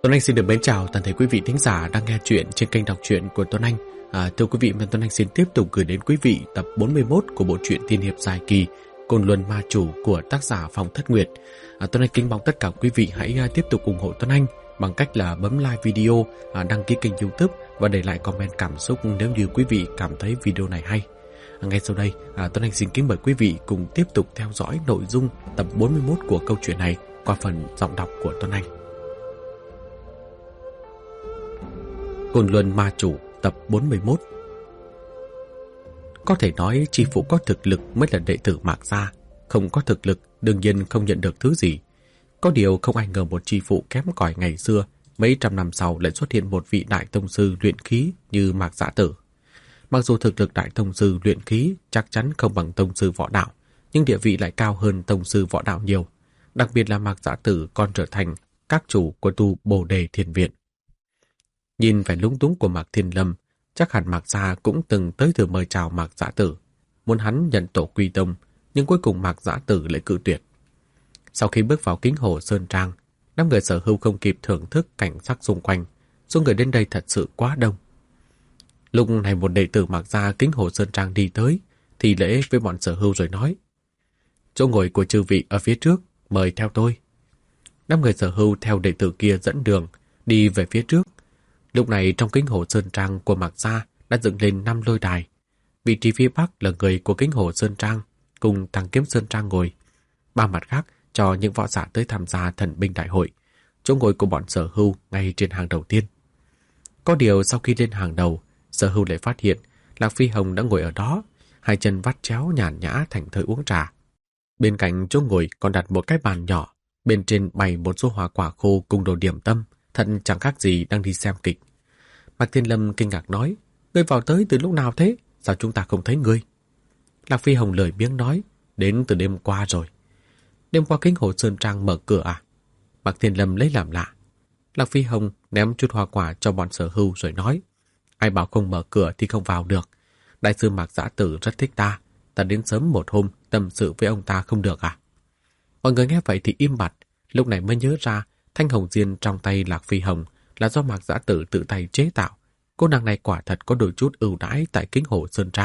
Tuấn Anh xin được mến chào toàn thể quý vị thính giả đang nghe chuyện trên kênh đọc truyện của Tuấn Anh. Thưa quý vị, Tuấn Anh xin tiếp tục gửi đến quý vị tập 41 của bộ truyện tiên hiệp dài kỳ Côn Luân Ma Chủ của tác giả Phong Thất Nguyệt. Tuấn Anh kính mong tất cả quý vị hãy tiếp tục ủng hộ Tuấn Anh bằng cách là bấm like video, đăng ký kênh YouTube và để lại comment cảm xúc nếu như quý vị cảm thấy video này hay. Ngay sau đây, Tuấn Anh xin kính mời quý vị cùng tiếp tục theo dõi nội dung tập 41 của câu chuyện này qua phần giọng đọc của Tuấn Anh. Côn Luân Ma Chủ tập 41. Có thể nói chi phụ có thực lực mới là đệ tử Mạc gia, không có thực lực đương nhiên không nhận được thứ gì. Có điều không ai ngờ một chi phụ kém cỏi ngày xưa, mấy trăm năm sau lại xuất hiện một vị đại tông sư luyện khí như Mạc Dã Tử. Mặc dù thực lực đại tông sư luyện khí chắc chắn không bằng tông sư võ đạo, nhưng địa vị lại cao hơn tông sư võ đạo nhiều. Đặc biệt là Mạc Dã Tử còn trở thành các chủ của tu Bồ Đề Thiền Viện. Nhìn vẻ lúng túng của Mạc Thiên Lâm, chắc hẳn Mạc gia cũng từng tới thử mời chào Mạc Dã Tử, muốn hắn nhận tổ quy tông, nhưng cuối cùng Mạc Dã Tử lại cự tuyệt. Sau khi bước vào Kính Hồ Sơn Trang, đám người Sở Hưu không kịp thưởng thức cảnh sắc xung quanh, số người đến đây thật sự quá đông. Lúc này một đệ tử Mạc gia Kính Hồ Sơn Trang đi tới, thì lễ với bọn Sở Hưu rồi nói: "Chỗ ngồi của chư vị ở phía trước, mời theo tôi." Đám người Sở Hưu theo đệ tử kia dẫn đường, đi về phía trước. Lúc này trong Kính Hồ Sơn Trang của Mạc gia đã dựng lên 5 lôi đài. Vị trí phía bắc là người của Kính Hồ Sơn Trang cùng Thằng Kiếm Sơn Trang ngồi. 3 mặt khác cho những võ giả tới tham gia thần binh đại hội. Chỗ ngồi của bọn Sở Hưu ngay trên hàng đầu tiên. Có điều sau khi lên hàng đầu, Sở Hưu lại phát hiện Lạc Phi Hồng đã ngồi ở đó, hai chân vắt chéo nhàn nhã thành thơi uống trà. Bên cạnh chỗ ngồi còn đặt một cái bàn nhỏ, bên trên bày một số hoa quả khô cùng đồ điểm tâm, thật chẳng khác gì đang đi xem kịch. Mạc Thiên Lâm kinh ngạc nói: "Ngươi vào tới từ lúc nào thế? Sao chúng ta không thấy ngươi?" Lạc Phi Hồng lười biếng nói: "Đến từ đêm qua rồi." "Đêm qua Kính Hồ Sơn Trang mở cửa à?" Mạc Thiên Lâm lấy làm lạ. Lạc Phi Hồng ném chút hoa quả cho bọn Sở Hưu rồi nói: "Ai bảo không mở cửa thì không vào được. Đại sư Mạc Dã Tử rất thích ta, ta đến sớm một hôm tâm sự với ông ta không được à?" Mọi người nghe vậy thì im bặt, lúc này mới nhớ ra thanh hồng diên trong tay Lạc Phi Hồng là do Mạc Dã Tử tự tay chế tạo. Cô nàng này quả thật có đôi chút ưu đãi tại Kính Hồ Sơn Trang.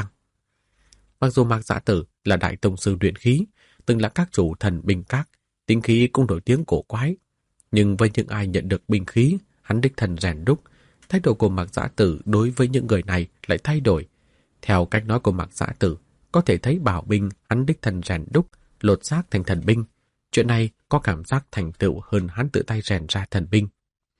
Mặc dù Mạc Dã Tử là đại tông sư luyện khí, từng là các chủ thần binh các, tính khí cũng nổi tiếng cổ quái, nhưng với những ai nhận được binh khí, hắn đích thân rèn đúc, thái độ của Mạc Dã Tử đối với những người này lại thay đổi. Theo cách nói của Mạc Dã Tử, có thể thấy bảo binh hắn đích thân rèn đúc, lột xác thành thần binh. Chuyện này có cảm giác thành tựu hơn hắn tự tay rèn ra thần binh.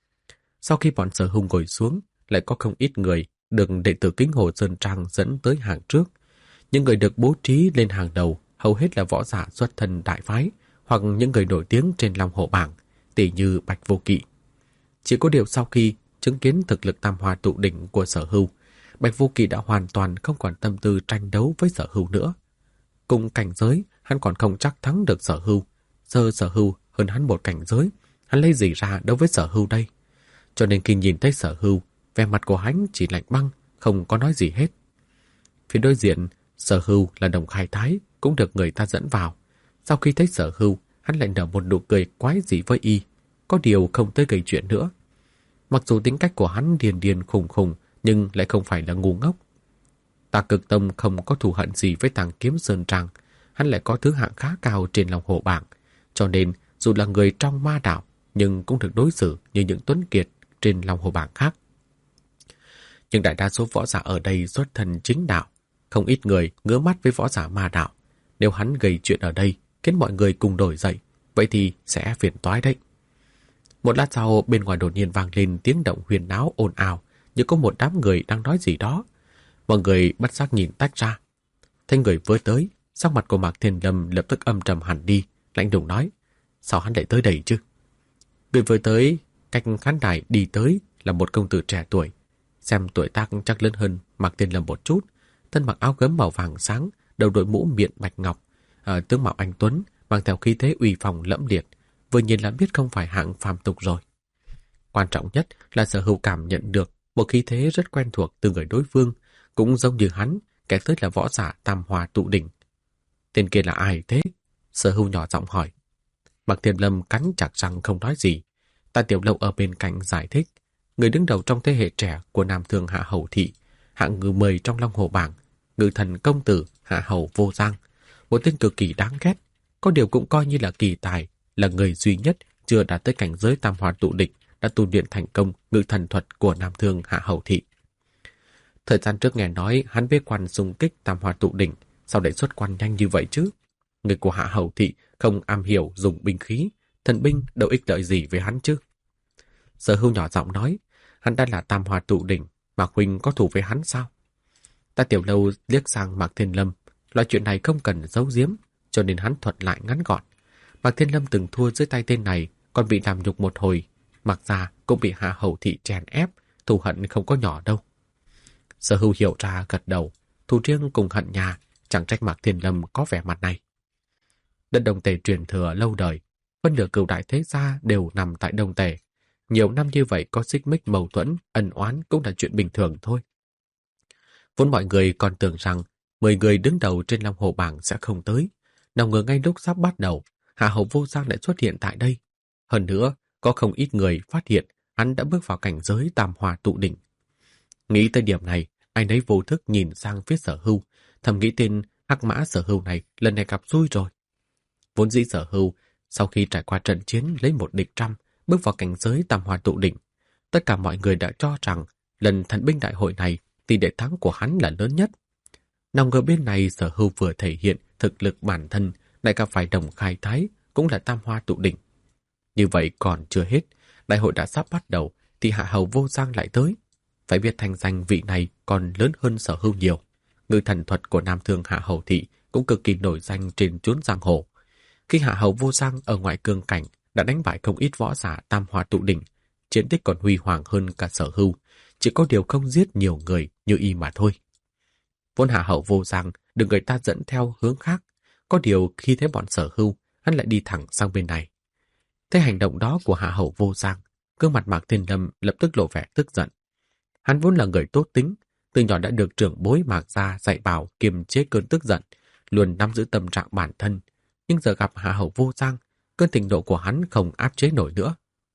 Sau khi bọn Sở Hưu ngồi xuống, lại có không ít người được đệ tử Kính Hồ Sơn Trang dẫn tới hàng trước. Những người được bố trí lên hàng đầu hầu hết là võ giả xuất thân đại phái hoặc những người nổi tiếng trên Long Hổ bảng, tỷ như Bạch Vô Kỵ. Chỉ có điều sau khi chứng kiến thực lực tam hoa tụ đỉnh của Sở Hưu, Bạch Vô Kỵ đã hoàn toàn không còn tâm tư tranh đấu với Sở Hưu nữa. Cùng cảnh giới, hắn còn không chắc thắng được Sở Hưu. Sở Hưu hơn hắn một cảnh giới, hắn lấy gì ra đối với Sở Hưu đây? Cho nên khi nhìn thấy Sở Hưu, vẻ mặt của hắn chỉ lạnh băng, không có nói gì hết. Phía đối diện, Sở Hưu là Đồng Khai Thái, cũng được người ta dẫn vào. Sau khi thấy Sở Hưu, hắn lại nở một nụ cười quái dị với y, có điều không tới gây chuyện nữa. Mặc dù tính cách của hắn điên điên khùng khùng, nhưng lại không phải là ngu ngốc. Tà Cực Tông không có thù hận gì với Thằng Kiếm Sơn Trang, hắn lại có thứ hạng khá cao trên Long Hổ bảng, cho nên dù là người trong ma đạo, nhưng cũng được đối xử như những tuấn kiệt trên Long Hổ bảng khác. Nhưng đại đa số võ giả ở đây xuất thân chính đạo, không ít người ngứa mắt với võ giả ma đạo. Nếu hắn gây chuyện ở đây, khiến mọi người cùng đổi dậy, vậy thì sẽ phiền toái đấy. Một lát sau, bên ngoài đột nhiên vang lên tiếng động huyền náo ồn ào, như có một đám người đang nói gì đó. Mọi người bất giác nhìn tách ra. Thấy người vừa tới, sắc mặt của Mạc Thiên Lâm lập tức âm trầm hẳn đi, lạnh lùng nói: "Sao hắn lại tới đây chứ?" Người vừa tới, cách khán đài đi tới là một công tử trẻ tuổi, xem tuổi tác chắc lớn hơn Mạc Thiên Lâm một chút, thân mặc áo gấm màu vàng sáng, đầu đội mũ miệng bạch ngọc, tướng mạo anh tuấn, mang theo khí thế uy phong lẫm liệt, vừa nhìn là biết không phải hạng phàm tục rồi. Quan trọng nhất là Sở Hưu cảm nhận được một khí thế rất quen thuộc từ người đối phương, cũng giống như hắn, kẻ tới là võ giả tam hoa tụ đỉnh. Tên kia là ai thế? Sở Hưu nhỏ giọng hỏi. Mạc Thiên Lâm cắn chặt răng không nói gì. Tạ Tiểu Lâu ở bên cạnh giải thích, người đứng đầu trong thế hệ trẻ của Nam Thương Hạ Hầu Thị, hạng ngự 10 trong Long Hồ bảng, ngự thần công tử Hạ Hầu Vô Giang, một tên cực kỳ đáng ghét, có điều cũng coi như là kỳ tài, là người duy nhất chưa đạt tới cảnh giới tam hoa tụ đỉnh đã tu luyện thành công ngự thần thuật của Nam Thương Hạ Hầu Thị. Thời gian trước nghe nói hắn bế quan xung kích tam hoa tụ đỉnh, sao để xuất quan nhanh như vậy chứ? Người của Hạ Hầu Thị không am hiểu dùng binh khí, thần binh đâu ích lợi gì với hắn chứ? Sở Hưu nhỏ giọng nói, hắn đã là tam hoa tụ đỉnh, Mạc huynh có thù với hắn sao? Tạ Tiểu Lâu liếc sang Mạc Thiên Lâm, loại chuyện này không cần giấu giếm, cho nên hắn thuật lại ngắn gọn. Mạc Thiên Lâm từng thua dưới tay tên này, còn bị làm nhục một hồi, Mạc gia cũng bị Hạ Hầu Thị chèn ép, thù hận không có nhỏ đâu. Sở Hưu hiểu ra gật đầu, thù riêng cùng hận nhà, chẳng trách Mạc Thiên Lâm có vẻ mặt này. Đất Đông Tề truyền thừa lâu đời, phân nửa cửu đại thế gia đều nằm tại Đông Tề. Nhiều năm như vậy có xích mích mâu thuẫn, ân oán cũng là chuyện bình thường thôi. Vốn mọi người còn tưởng rằng 10 người đứng đầu trên Long Hồ bảng sẽ không tới. Nào ngờ ngay lúc sắp bắt đầu, Hạ Hầu Vô Giang lại xuất hiện tại đây. Hơn nữa, có không ít người phát hiện hắn đã bước vào cảnh giới tam hoa tụ đỉnh. Nghĩ tới điểm này, anh ấy vô thức nhìn sang phía Sở Hưu, thầm nghĩ tên hắc mã Sở Hưu này lần này gặp xui rồi. Vốn dĩ Sở Hưu, sau khi trải qua trận chiến lấy 1 địch trăm, bước vào cảnh giới tam hoa tụ đỉnh, tất cả mọi người đã cho rằng lần thần binh đại hội này tỷ lệ thắng của hắn là lớn nhất. Nào ngờ bên này Sở Hưu vừa thể hiện thực lực bản thân, lại gặp phải Đồng Khai Thái, cũng là tam hoa tụ đỉnh. Như vậy còn chưa hết, đại hội đã sắp bắt đầu thì Hạ Hầu Vô Giang lại tới. Phải biết thành danh vị này còn lớn hơn Sở Hưu nhiều. Ngự thần thuật của Nam Thương Hạ Hầu Thị cũng cực kỳ nổi danh trên chốn giang hồ. Khi Hạ Hầu Vô Giang ở ngoại cương cảnh đã đánh bại không ít võ giả tam hoa tụ đỉnh, chiến tích còn huy hoàng hơn cả Sở Hưu, chỉ có điều không giết nhiều người như y mà thôi. Vốn Hạ Hầu Vô Giang được người ta dẫn theo hướng khác, có điều khi thấy bọn Sở Hưu, hắn lại đi thẳng sang bên này. Thấy hành động đó của Hạ Hầu Vô Giang, gương mặt Mạc Thiên Lâm lập tức lộ vẻ tức giận. Hắn vốn là người tốt tính, từ nhỏ đã được trưởng bối Mạc gia dạy bảo kiềm chế cơn tức giận, luôn nắm giữ tâm trạng bản thân, nhưng giờ gặp Hạ Hầu Vô Giang, cơn thịnh nộ của hắn không áp chế nổi nữa.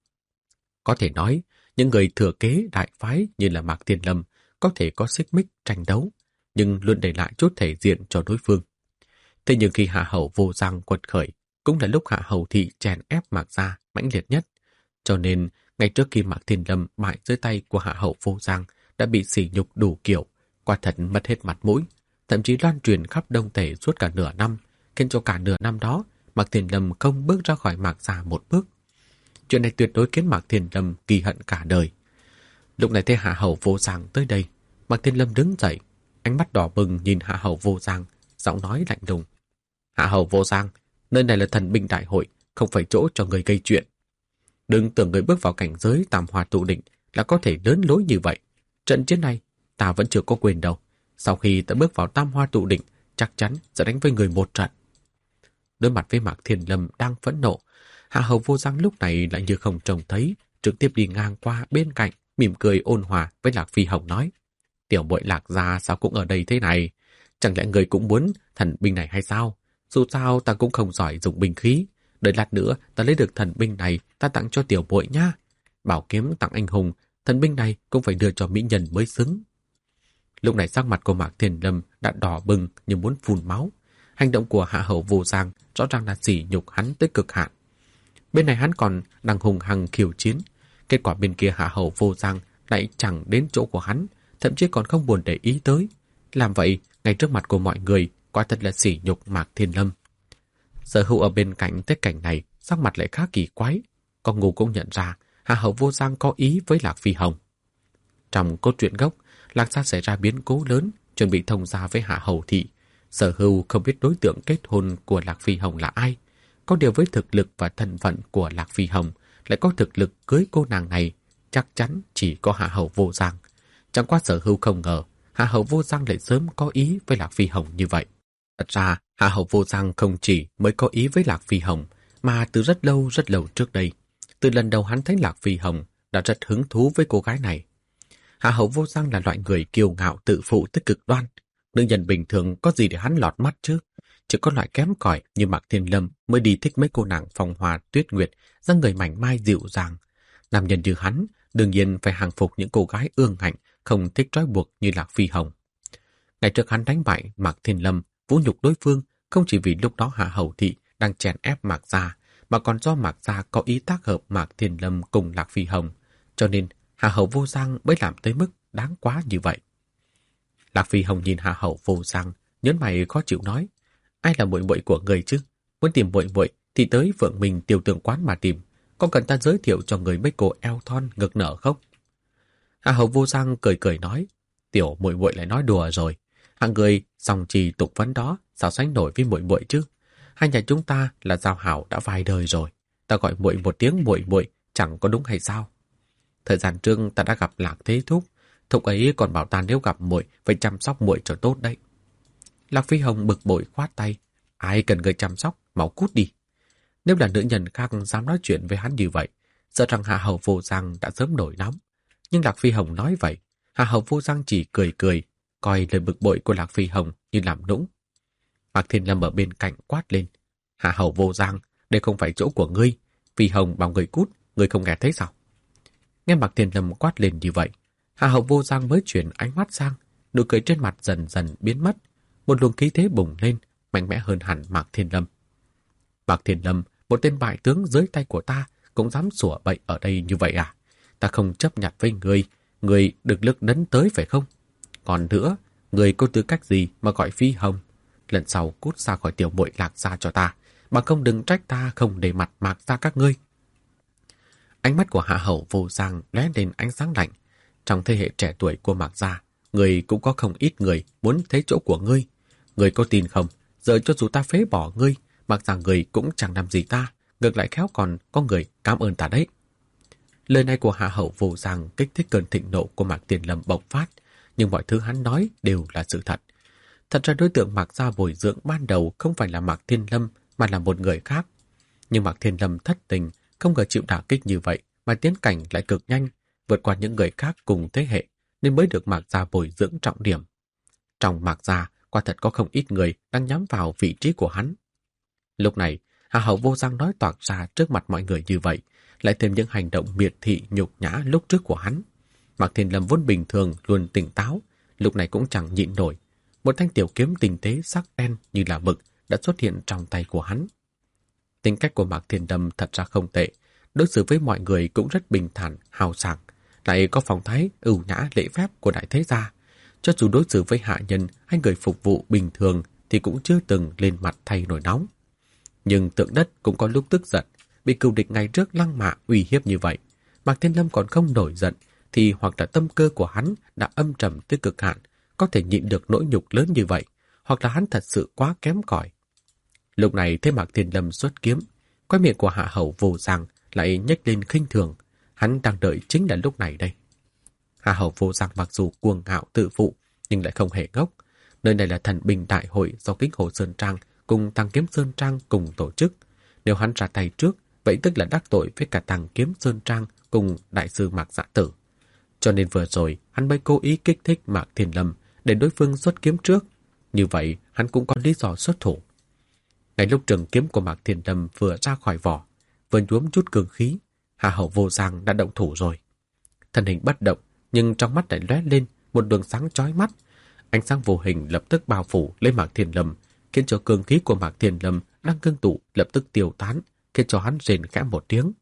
Có thể nói, những người thừa kế đại phái như là Mạc Thiên Lâm có thể có xích mích tranh đấu, nhưng luôn để lại chút thể diện cho đối phương. Thế nhưng khi Hạ Hầu Vô Giang quật khởi, cũng là lúc Hạ Hầu Thị chèn ép Mạc gia mãnh liệt nhất. Cho nên, ngay trước khi Mạc Thiên Lâm bại dưới tay của Hạ Hầu Vô Giang đã bị sỉ nhục đủ kiểu, quả thật mất hết mặt mũi, thậm chí loan truyền khắp Đông Tề suốt cả nửa năm, khiến cho cả nửa năm đó Mạc Thiên Lâm không bước ra khỏi Mạc gia một bước. Chuyện này tuyệt đối khiến Mạc Thiên Lâm ghi hận cả đời. Lúc này thấy Hạ Hầu Vô Giang tới đây, Mạc Thiên Lâm đứng dậy, ánh mắt đỏ bừng nhìn Hạ Hầu Vô Giang, giọng nói lạnh lùng. Hạ Hầu Vô Giang, nơi này là thần binh đại hội, không phải chỗ cho người gây chuyện. Đừng tưởng người bước vào cảnh giới tam hoa tụ đỉnh là có thể lớn lối như vậy. Trận chiến này, ta vẫn chưa có quyền đâu. Sau khi ta bước vào tam hoa tụ đỉnh, chắc chắn sẽ đánh với người một trận. Đối mặt với Mạc Thiên Lâm đang phẫn nộ, Hạ Hầu Vô Giang lúc này lại như không trông thấy, trực tiếp đi ngang qua bên cạnh, mỉm cười ôn hòa với Lạc Phi Hồng nói. Tiểu bội Lạc gia sao cũng ở đây thế này? Chẳng lẽ người cũng muốn thần binh này hay sao? Dù sao ta cũng không giỏi dùng binh khí. Đợi lát nữa ta lấy được thần binh này ta tặng cho tiểu bội nha. Bảo kiếm tặng anh hùng, thần binh này cũng phải đưa cho mỹ nhân mới xứng. Lúc này sắc mặt của Mạc Thiên Lâm đã đỏ bừng như muốn phun máu. Hành động của Hạ Hầu Vô Giang rõ ràng là sỉ nhục hắn tới cực hạn. Bên này hắn còn đang hùng hăng khiêu chiến, kết quả bên kia Hạ Hầu Vô Giang lại chẳng đến chỗ của hắn, thậm chí còn không buồn để ý tới. Làm vậy ngay trước mặt của mọi người, quả thật là sỉ nhục Mạc Thiên Lâm. Sở Hữu ở bên cạnh thấy cảnh này, sắc mặt lại khá kỳ quái. Con ngu cũng nhận ra Hạ Hầu Vô Giang có ý với Lạc Phi Hồng. Trong cốt truyện gốc, Lạc gia xảy ra biến cố lớn, chuẩn bị thông gia với Hạ Hầu Thị. Sở Hữu không biết đối tượng kết hôn của Lạc Phi Hồng là ai. Có điều với thực lực và thân phận của Lạc Phi Hồng lại có thực lực cưới cô nàng này, chắc chắn chỉ có Hạ Hầu Vô Giang. Chẳng qua Sở Hữu không ngờ Hạ Hầu Vô Giang lại sớm có ý với Lạc Phi Hồng như vậy. Thật ra, Hạ Hầu Vô Giang không chỉ mới có ý với Lạc Phi Hồng, mà từ rất lâu trước đây. Từ lần đầu hắn thấy Lạc Phi Hồng đã rất hứng thú với cô gái này. Hạ Hầu Vô Giang là loại người kiêu ngạo tự phụ tới cực đoan. Nữ nhân bình thường có gì để hắn lọt mắt chứ? Chỉ có loại kém cỏi như Mạc Thiên Lâm mới đi thích mấy cô nàng phong hoa tuyết nguyệt, dáng người mảnh mai dịu dàng. Nam nhân như hắn, đương nhiên phải hàng phục những cô gái ương ngạnh, không thích trói buộc như Lạc Phi Hồng. Ngày trước hắn đánh bại Mạc Thiên Lâm, vũ nhục đối phương, không chỉ vì lúc đó Hạ Hầu Thị đang chèn ép Mạc Gia, mà còn do Mạc Gia có ý tác hợp Mạc Thiên Lâm cùng Lạc Phi Hồng, cho nên Hạ Hầu Vô Giang mới làm tới mức đáng quá như vậy. Lạc Phi Hồng nhìn Hạ Hầu Vô Giang, nhớn mày khó chịu nói, ai là muội muội của người chứ? Muốn tìm muội muội thì tới Phượng Minh Tiểu Tường quán mà tìm, có cần ta giới thiệu cho người mấy cô eo thon ngực nở không? Hạ Hầu Vô Giang cười cười nói, tiểu muội muội lại nói đùa rồi, hạng người song trì tục vấn đó sao sánh nổi với muội muội chứ? Hai nhà chúng ta là giao hảo đã vài đời rồi, ta gọi muội một tiếng muội muội chẳng có đúng hay sao? Thời gian trước ta đã gặp Lạc Thế Thúc, thúc ấy còn bảo ta nếu gặp muội phải chăm sóc muội cho tốt đấy. Lạc Phi Hồng bực bội khoát tay, ai cần người chăm sóc, mau cút đi. Nếu là nữ nhân khác dám nói chuyện với hắn như vậy, sợ rằng Hạ Hầu Vô Giang đã sớm nổi nóng. Nhưng Lạc Phi Hồng nói vậy, Hạ Hầu Vô Giang chỉ cười cười, coi lời bực bội của Lạc Phi Hồng như làm nũng. Mạc Thiên Lâm ở bên cạnh quát lên, Hạ Hầu Vô Giang, đây không phải chỗ của ngươi, Phi Hồng bảo người cút, ngươi không nghe thấy sao? Nghe Mạc Thiên Lâm quát lên như vậy, Hạ Hầu Vô Giang mới chuyển ánh mắt sang, nụ cười trên mặt dần dần biến mất, một luồng khí thế bùng lên, mạnh mẽ hơn hẳn Mạc Thiên Lâm. Mạc Thiên Lâm, một tên bại tướng dưới tay của ta, cũng dám sủa bậy ở đây như vậy à? Ta không chấp nhận với ngươi được lực nấn tới phải không? Còn nữa, ngươi có tư cách gì mà gọi Phi Hồng? Lần sau cút ra khỏi tiểu muội Lạc gia cho ta, bằng không đừng trách ta không để mặt Mạc gia các ngươi. Ánh mắt của Hạ Hầu Vô Giang lóe lên ánh sáng lạnh. Trong thế hệ trẻ tuổi của Mạc gia, ngươi cũng có không ít người muốn thấy chỗ của ngươi. Ngươi có tin không? Giờ cho dù ta phế bỏ ngươi, Mạc gia ngươi cũng chẳng làm gì ta, ngược lại khéo còn có người cảm ơn ta đấy. Lời này của Hạ Hầu Vô Giang kích thích cơn thịnh nộ của Mạc Thiên Lâm bộc phát, nhưng mọi thứ hắn nói đều là sự thật. Thật ra đối tượng Mạc gia bồi dưỡng ban đầu không phải là Mạc Thiên Lâm mà là một người khác. Nhưng Mạc Thiên Lâm thất tình, không ngờ chịu đả kích như vậy mà tiến cảnh lại cực nhanh, vượt qua những người khác cùng thế hệ, nên mới được Mạc gia bồi dưỡng trọng điểm. Trong Mạc gia, quả thật có không ít người đang nhắm vào vị trí của hắn. Lúc này, Hạ Hầu Vô Giang nói toạc ra trước mặt mọi người như vậy, lại thêm những hành động miệt thị nhục nhã lúc trước của hắn. Mạc Thiên Lâm vốn bình thường luôn tỉnh táo, lúc này cũng chẳng nhịn nổi. Một thanh tiểu kiếm tinh tế sắc đen như là mực đã xuất hiện trong tay của hắn. Tính cách của Mạc Thiên Lâm thật ra không tệ, đối xử với mọi người cũng rất bình thản, hào sảng, lại có phong thái ưu nhã lễ phép của đại thế gia. Cho dù đối xử với hạ nhân hay người phục vụ bình thường thì cũng chưa từng lên mặt thay nổi nóng. Nhưng Tượng Đất cũng có lúc tức giận, bị cừu địch ngày trước lăng mạ uy hiếp như vậy. Mạc Thiên Lâm còn không nổi giận thì hoặc là tâm cơ của hắn đã âm trầm tới cực hạn, có thể nhịn được nỗi nhục lớn như vậy, hoặc là hắn thật sự quá kém cỏi. Lúc này thấy Mạc Thiên Lâm xuất kiếm, quai miệng của Hạ Hầu Vô Giang lại nhếch lên khinh thường, hắn đang đợi chính là lúc này đây. Hạ Hầu Vô Giang mặc dù cuồng ngạo tự phụ nhưng lại không hề ngốc. Nơi này là Thần Binh Đại hội do Kính Hồ Sơn Trang cùng Tăng Kiếm Sơn Trang cùng tổ chức. Nếu hắn ra tay trước, vậy tức là đắc tội với cả Tăng Kiếm Sơn Trang cùng Đại sư Mạc Dạ Tử. Cho nên vừa rồi hắn mới cố ý kích thích Mạc Thiên Lâm để đối phương xuất kiếm trước. Như vậy hắn cũng có lý do xuất thủ. Ngay lúc trường kiếm của Mạc Thiên Lâm vừa ra khỏi vỏ, vừa nhuốm chút cường khí, Hạ Hầu Vô Giang đã động thủ rồi. Thân hình bất động, nhưng trong mắt lại lóe lên một đường sáng chói mắt. Ánh sáng vô hình lập tức bao phủ lấy Mạc Thiên Lâm, khiến cho cường khí của Mạc Thiên Lâm đang ngưng tụ lập tức tiêu tán, khiến cho hắn rền khẽ một tiếng.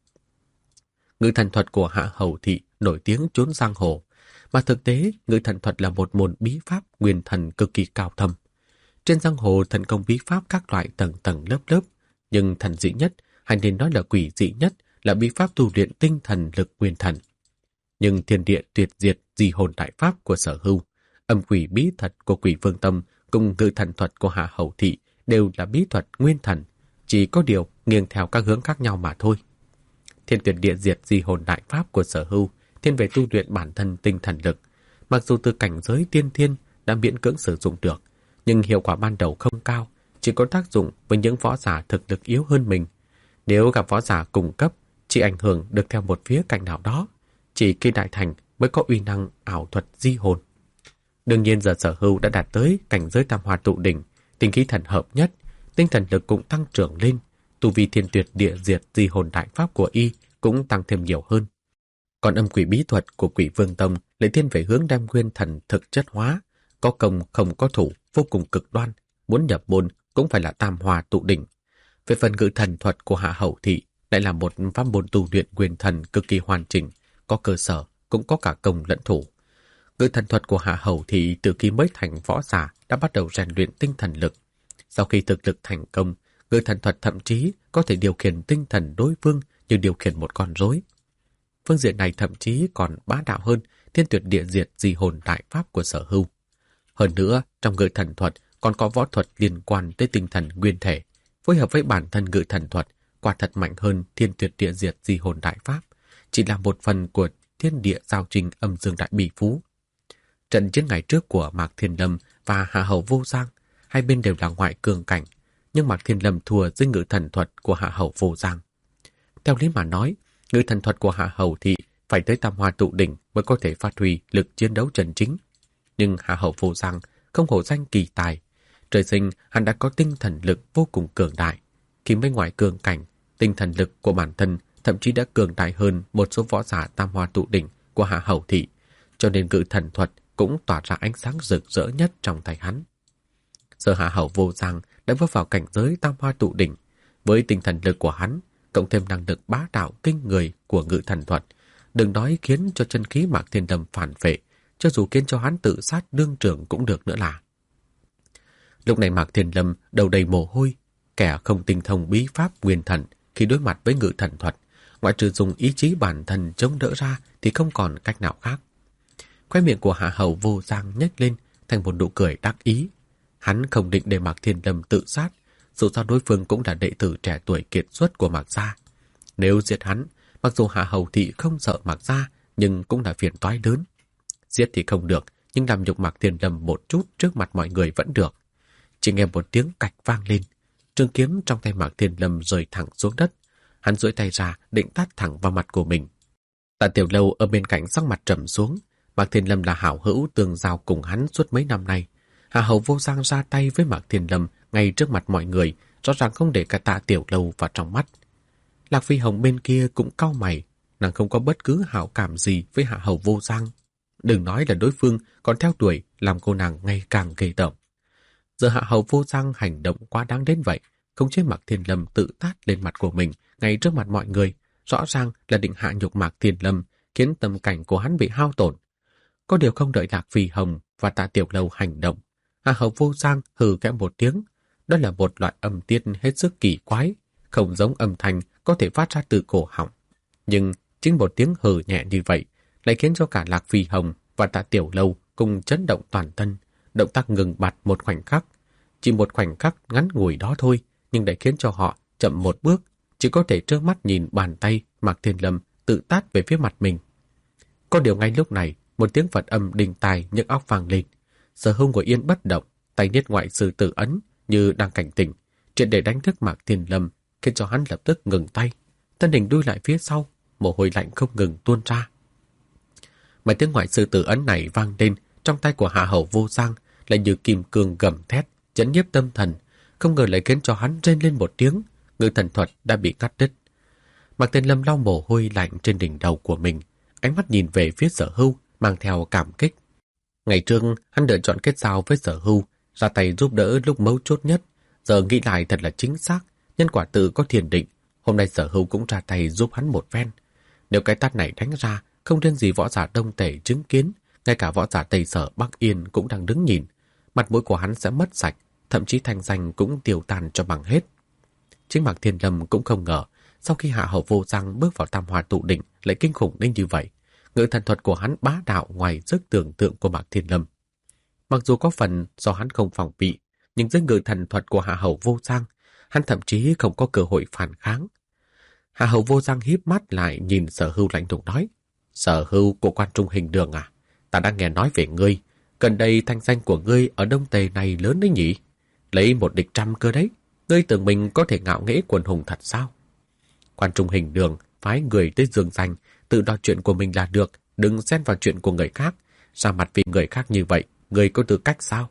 Ngự thần thuật của Hạ Hầu Thị nổi tiếng chốn giang hồ, mà thực tế ngự thần thuật là một môn bí pháp nguyên thần cực kỳ cao thâm. Trên giang hồ thần công bí pháp các loại tầng tầng lớp lớp, nhưng thần dị nhất, hay nên nói là quỷ dị nhất, là bí pháp tu luyện tinh thần lực nguyên thần. Nhưng thiên địa tuyệt diệt di hồn đại pháp của Sở Hưu, âm quỷ bí thuật của Quỷ Vương Tâm cùng ngự thần thuật của Hạ Hầu Thị đều là bí thuật nguyên thần, chỉ có điều nghiêng theo các hướng khác nhau mà thôi. Thiên tuyệt địa diệt di hồn đại pháp của Sở Hưu thiên về tu luyện bản thân tinh thần lực, mặc dù từ cảnh giới tiên thiên đã miễn cưỡng sử dụng được, nhưng hiệu quả ban đầu không cao, chỉ có tác dụng với những võ giả thực lực yếu hơn mình. Nếu gặp võ giả cùng cấp, chỉ ảnh hưởng được theo một phía cạnh nào đó, chỉ khi đại thành mới có uy năng ảo thuật di hồn. Đương nhiên giờ Sở Hưu đã đạt tới cảnh giới tam hoa tụ đỉnh, tinh khí thần hợp nhất, tinh thần lực cũng tăng trưởng lên, tu vi thiên tuyệt địa diệt di hồn đại pháp của y cũng tăng thêm nhiều hơn. Còn âm quỷ bí thuật của Quỷ Vương Tông lại thiên về hướng đem nguyên thần thực chất hóa, có công không có thủ, vô cùng cực đoan, muốn nhập môn cũng phải là tam hòa tụ đỉnh. Về phần ngự thần thuật của Hạ Hầu Thị lại là một pháp môn tu luyện nguyên thần cực kỳ hoàn chỉnh, có cơ sở, cũng có cả công lẫn thủ. Ngự thần thuật của Hạ Hầu Thị từ khi mới thành võ giả đã bắt đầu rèn luyện tinh thần lực. Sau khi thực lực thành công, ngự thần thuật thậm chí có thể điều khiển tinh thần đối phương như điều khiển một con rối. Phương diện này thậm chí còn bá đạo hơn thiên tuyệt địa diệt di hồn đại pháp của Sở Hưu. Hơn nữa, trong ngự thần thuật còn có võ thuật liên quan tới tinh thần nguyên thể, phối hợp với bản thân ngự thần thuật, quả thật mạnh hơn thiên tuyệt địa diệt di hồn đại pháp, chỉ là một phần của thiên địa giao trình âm dương đại bỉ phú. Trận chiến ngày trước của Mạc Thiên Lâm và Hạ Hầu Vô Giang, hai bên đều là ngoại cường cảnh, nhưng Mạc Thiên Lâm thua dưới ngự thần thuật của Hạ Hầu Vô Giang. Theo lý mà nói, ngự thần thuật của Hạ Hầu thì phải tới tam hoa tụ đỉnh mới có thể phát huy lực chiến đấu chân chính. Nhưng Hạ Hầu Vô Giang không hổ danh kỳ tài. Trời sinh hắn đã có tinh thần lực vô cùng cường đại. Khi bên ngoài cường cảnh, tinh thần lực của bản thân thậm chí đã cường đại hơn một số võ giả tam hoa tụ đỉnh của Hạ Hầu Thị, cho nên ngự thần thuật cũng tỏa ra ánh sáng rực rỡ nhất trong tay hắn. Giờ Hạ Hầu Vô Giang đã bước vào cảnh giới tam hoa tụ đỉnh, với tinh thần lực của hắn cộng thêm năng lực bá đạo kinh người của ngự thần thuật, đừng nói khiến cho chân khí Mạc Thiên Lâm phản phệ, cho dù khiến cho hắn tự sát đương trường cũng được nữa là. Lúc này Mạc Thiên Lâm đầu đầy mồ hôi, kẻ không tinh thông bí pháp nguyên thần khi đối mặt với ngự thần thuật, ngoại trừ dùng ý chí bản thân chống đỡ ra thì không còn cách nào khác. Khóe miệng của Hạ Hầu Vô Giang nhếch lên thành một nụ cười đắc ý. Hắn không định để Mạc Thiên Lâm tự sát, dù sao đối phương cũng là đệ tử trẻ tuổi kiệt xuất của Mạc gia. Nếu giết hắn, mặc dù Hạ Hầu Thị không sợ Mạc gia, nhưng cũng là phiền toái lớn. Giết thì không được, nhưng làm nhục Mạc Thiên Lâm một chút trước mặt mọi người vẫn được. Chỉ nghe một tiếng cạch vang lên, trường kiếm trong tay Mạc Thiên Lâm rơi thẳng xuống đất. Hắn duỗi tay ra định tát thẳng vào mặt của mình. Tạ Tiểu Lâu ở bên cạnh sắc mặt trầm xuống. Mạc Thiên Lâm là hảo hữu tương giao cùng hắn suốt mấy năm nay. Hạ Hầu Vô Giang ra tay với Mạc Thiên Lâm ngay trước mặt mọi người, rõ ràng không để cả Tạ Tiểu Lâu vào trong mắt. Lạc Phi Hồng bên kia cũng cau mày, nàng không có bất cứ hảo cảm gì với Hạ Hầu Vô Giang. Đừng nói là đối phương còn theo đuổi, làm cô nàng ngày càng ghê tởm. Giờ Hạ Hầu Vô Giang hành động quá đáng đến vậy, không chế Mạc Thiên Lâm tự tát lên mặt của mình ngay trước mặt mọi người, rõ ràng là định hạ nhục Mạc Thiên Lâm, khiến tâm cảnh của hắn bị hao tổn. Có điều không đợi Lạc Phi Hồng và Tạ Tiểu Lâu hành động, Hạ Hầu Vô Giang hừ kẽ một tiếng. Đó là một loại âm tiết hết sức kỳ quái, không giống âm thanh có thể phát ra từ cổ họng. Nhưng chính một tiếng hừ nhẹ như vậy lại khiến cho cả Lạc Phi Hồng và Tạ Tiểu Lâu cùng chấn động toàn thân, động tác ngừng bặt một khoảnh khắc. Chỉ một khoảnh khắc ngắn ngủi đó thôi, nhưng lại khiến cho họ chậm một bước, chỉ có thể trơ mắt nhìn bàn tay Mạc Thiên Lâm tự tát về phía mặt mình. Có điều ngay lúc này, một tiếng Phật âm đình tài nhức óc vang lên. Sở Hưu ngồi yên bất động, tay niết ngoại sư tử ấn như đang cảnh tỉnh, triệt để đánh thức Mạc Thiên Lâm, khiến cho hắn lập tức ngừng tay, thân hình đuôi lại phía sau, mồ hôi lạnh không ngừng tuôn ra. Mấy tiếng ngoại sư tử ấn này vang lên trong tay của Hạ Hầu Vô Giang lại như kim cương gầm thét, chấn nhiếp tâm thần, không ngờ lại khiến cho hắn rên lên một tiếng, ngự thần thuật đã bị cắt đứt. Mạc Thiên Lâm lau mồ hôi lạnh trên đỉnh đầu của mình, ánh mắt nhìn về phía Sở Hưu mang theo cảm kích. Ngày trước hắn lựa chọn kết giao với Sở Hưu, ra tay giúp đỡ lúc mấu chốt nhất, giờ nghĩ lại thật là chính xác, nhân quả tự có thiền định, hôm nay Sở Hưu cũng ra tay giúp hắn một phen. Nếu cái tát này đánh ra, không riêng gì võ giả Đông Tể chứng kiến, ngay cả võ giả Tây Sở Bắc Yên cũng đang đứng nhìn, mặt mũi của hắn sẽ mất sạch, thậm chí thanh danh cũng tiêu tan cho bằng hết. Chính Mạc Thiên Lâm cũng không ngờ, sau khi Hạ Hầu Vô Giang bước vào tam hoa tụ đỉnh lại kinh khủng đến như vậy. Ngự thần thuật của hắn bá đạo ngoài sức tưởng tượng của Mạc Thiên Lâm. Mặc dù có phần do hắn không phòng bị, nhưng dưới ngự thần thuật của Hạ Hầu Vô Giang, hắn thậm chí không có cơ hội phản kháng. Hạ Hầu Vô Giang híp mắt lại nhìn Sở Hưu lạnh lùng nói: Sở Hưu của Quan Trung Hình Đường à? Ta đã nghe nói về ngươi, gần đây thanh danh của ngươi ở Đông Tề này lớn đấy nhỉ? Lấy một địch trăm cơ đấy, ngươi tưởng mình có thể ngạo nghễ quần hùng thật sao? Quan Trung Hình Đường phái người tới giường danh, tự lo chuyện của mình là được, đừng xen vào chuyện của người khác, ra mặt vì người khác như vậy, ngươi có tư cách sao?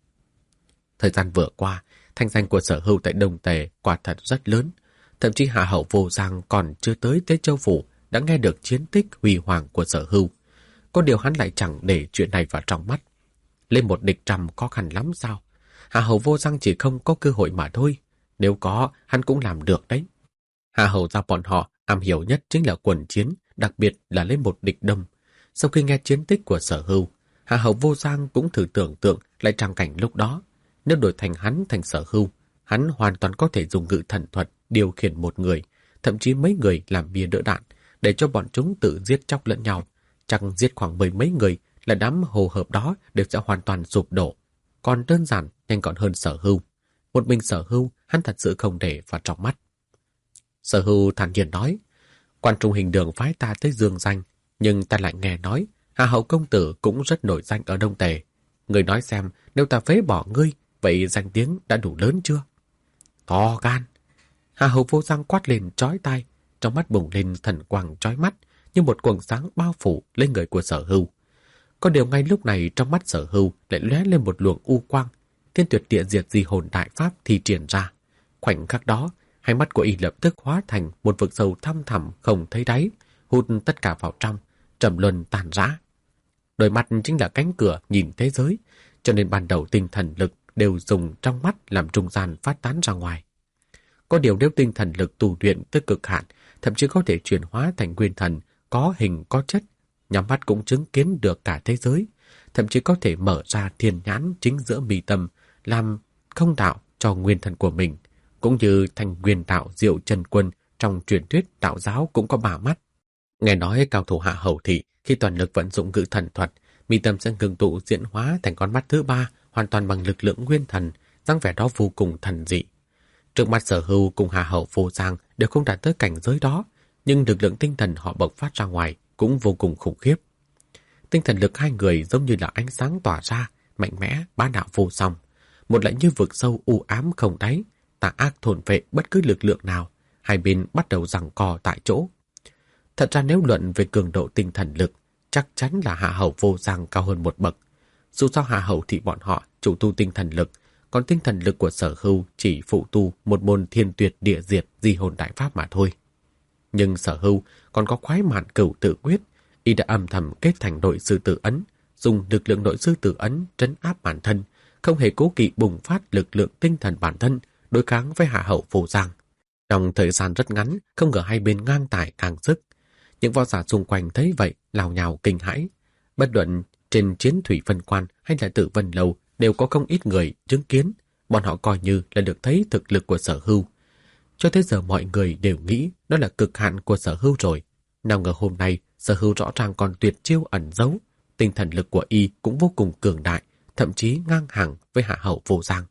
Thời gian vừa qua, thanh danh của Sở Hưu tại Đông Tề quả thật rất lớn, thậm chí Hạ Hầu Vô Giang còn chưa tới Châu Phủ đã nghe được chiến tích huy hoàng của Sở Hưu. Có điều hắn lại chẳng để chuyện này vào trong mắt. Lên một địch trăm khó khăn lắm sao? Hạ Hầu Vô Giang chỉ không có cơ hội mà thôi. Nếu có, hắn cũng làm được đấy. Hạ Hầu gia bọn họ am hiểu nhất chính là quần chiến, đặc biệt là lên một địch đông. Sau khi nghe chiến tích của Sở Hưu, Hạ Hầu Vô Giang cũng thử tưởng tượng lại trang cảnh lúc đó. Nếu đổi thành hắn thành Sở Hưu, hắn hoàn toàn có thể dùng ngự thần thuật điều khiển một người, thậm chí mấy người làm bia đỡ đạn, để cho bọn chúng tự giết chóc lẫn nhau. Chắc giết khoảng 10 mấy người là đám hồ hợp đó đều sẽ hoàn toàn sụp đổ. Còn đơn giản, nhanh gọn hơn Sở Hưu. Một mình Sở Hưu, hắn thật sự không để vào trong mắt. Sở Hưu thản nhiên nói, quan trung hình đường phái ta tới dương danh, nhưng ta lại nghe nói Hạ Hầu công tử cũng rất nổi danh ở Đông Tề. Người nói xem, nếu ta phế bỏ ngươi, vậy danh tiếng đã đủ lớn chưa? To gan! Hạ Hầu Vô Giang quát lên chói tai, trong mắt bùng lên thần quang chói mắt, như một quầng sáng bao phủ lên người của Sở Hưu. Có điều ngay lúc này trong mắt Sở Hưu lại lóe lên một luồng u quang, thiên tuyệt địa diệt di hồn đại pháp thi triển ra. Khoảnh khắc đó, hai mắt của y lập tức hóa thành một vực sâu thăm thẳm không thấy đáy, hút tất cả vào trong, trầm luân tàn rã. Đôi mắt chính là cánh cửa nhìn thế giới, cho nên ban đầu tinh thần lực đều dùng trong mắt làm trung gian phát tán ra ngoài. Có điều nếu tinh thần lực tu luyện tới cực hạn, thậm chí có thể chuyển hóa thành nguyên thần, có hình có chất, nhắm mắt cũng chứng kiến được cả thế giới, thậm chí có thể mở ra thiên nhãn chính giữa mi tâm, làm không đạo cho nguyên thần của mình, cũng như thành nguyên đạo Diệu Trần Quân trong truyền thuyết đạo giáo cũng có 3 mắt. Nghe nói cao thủ Hạ Hầu thị khi toàn lực vận dụng ngự thần thuật, mi tâm sẽ ngừng tụ diễn hóa thành con mắt thứ 3, hoàn toàn bằng lực lượng nguyên thần, dáng vẻ đó vô cùng thần dị. Trước mắt Sở Hưu cùng Hạ Hầu Vô Giang đều không đạt tới cảnh giới đó, nhưng lực lượng tinh thần họ bộc phát ra ngoài cũng vô cùng khủng khiếp. Tinh thần lực hai người giống như là ánh sáng tỏa ra, mạnh mẽ, bá đạo vô song. Một lại như vực sâu u ám không đáy, tà ác thôn vệ bất cứ lực lượng nào, hai bên bắt đầu giằng co tại chỗ. Thật ra nếu luận về cường độ tinh thần lực, chắc chắn là Hạ Hầu Vô Giang cao hơn một bậc. Dù sao Hạ Hầu thì bọn họ chủ tu tinh thần lực, còn tinh thần lực của Sở Hưu chỉ phụ tu một môn thiên tuyệt địa diệt di hồn đại pháp mà thôi. Nhưng Sở Hưu còn có khoái mạn cửu tự quyết, y đã âm thầm kết thành nội sư tử ấn, dùng lực lượng nội sư tử ấn trấn áp bản thân, không hề cố kỵ bùng phát lực lượng tinh thần bản thân đối kháng với Hạ Hầu Vô Giang. Trong thời gian rất ngắn, không ngờ hai bên ngang tài ngang sức. Những võ giả xung quanh thấy vậy, lào nhào kinh hãi. Bất luận trên chiến thủy phân quan hay là Tử Vân Lâu đều có không ít người chứng kiến, bọn họ coi như là được thấy thực lực của Sở Hưu. Cho tới giờ mọi người đều nghĩ đó là cực hạn của Sở Hưu rồi. Nào ngờ hôm nay Sở Hưu rõ ràng còn tuyệt chiêu ẩn giấu, tinh thần lực của y cũng vô cùng cường đại, thậm chí ngang hàng với Hạ Hầu Vô Giang.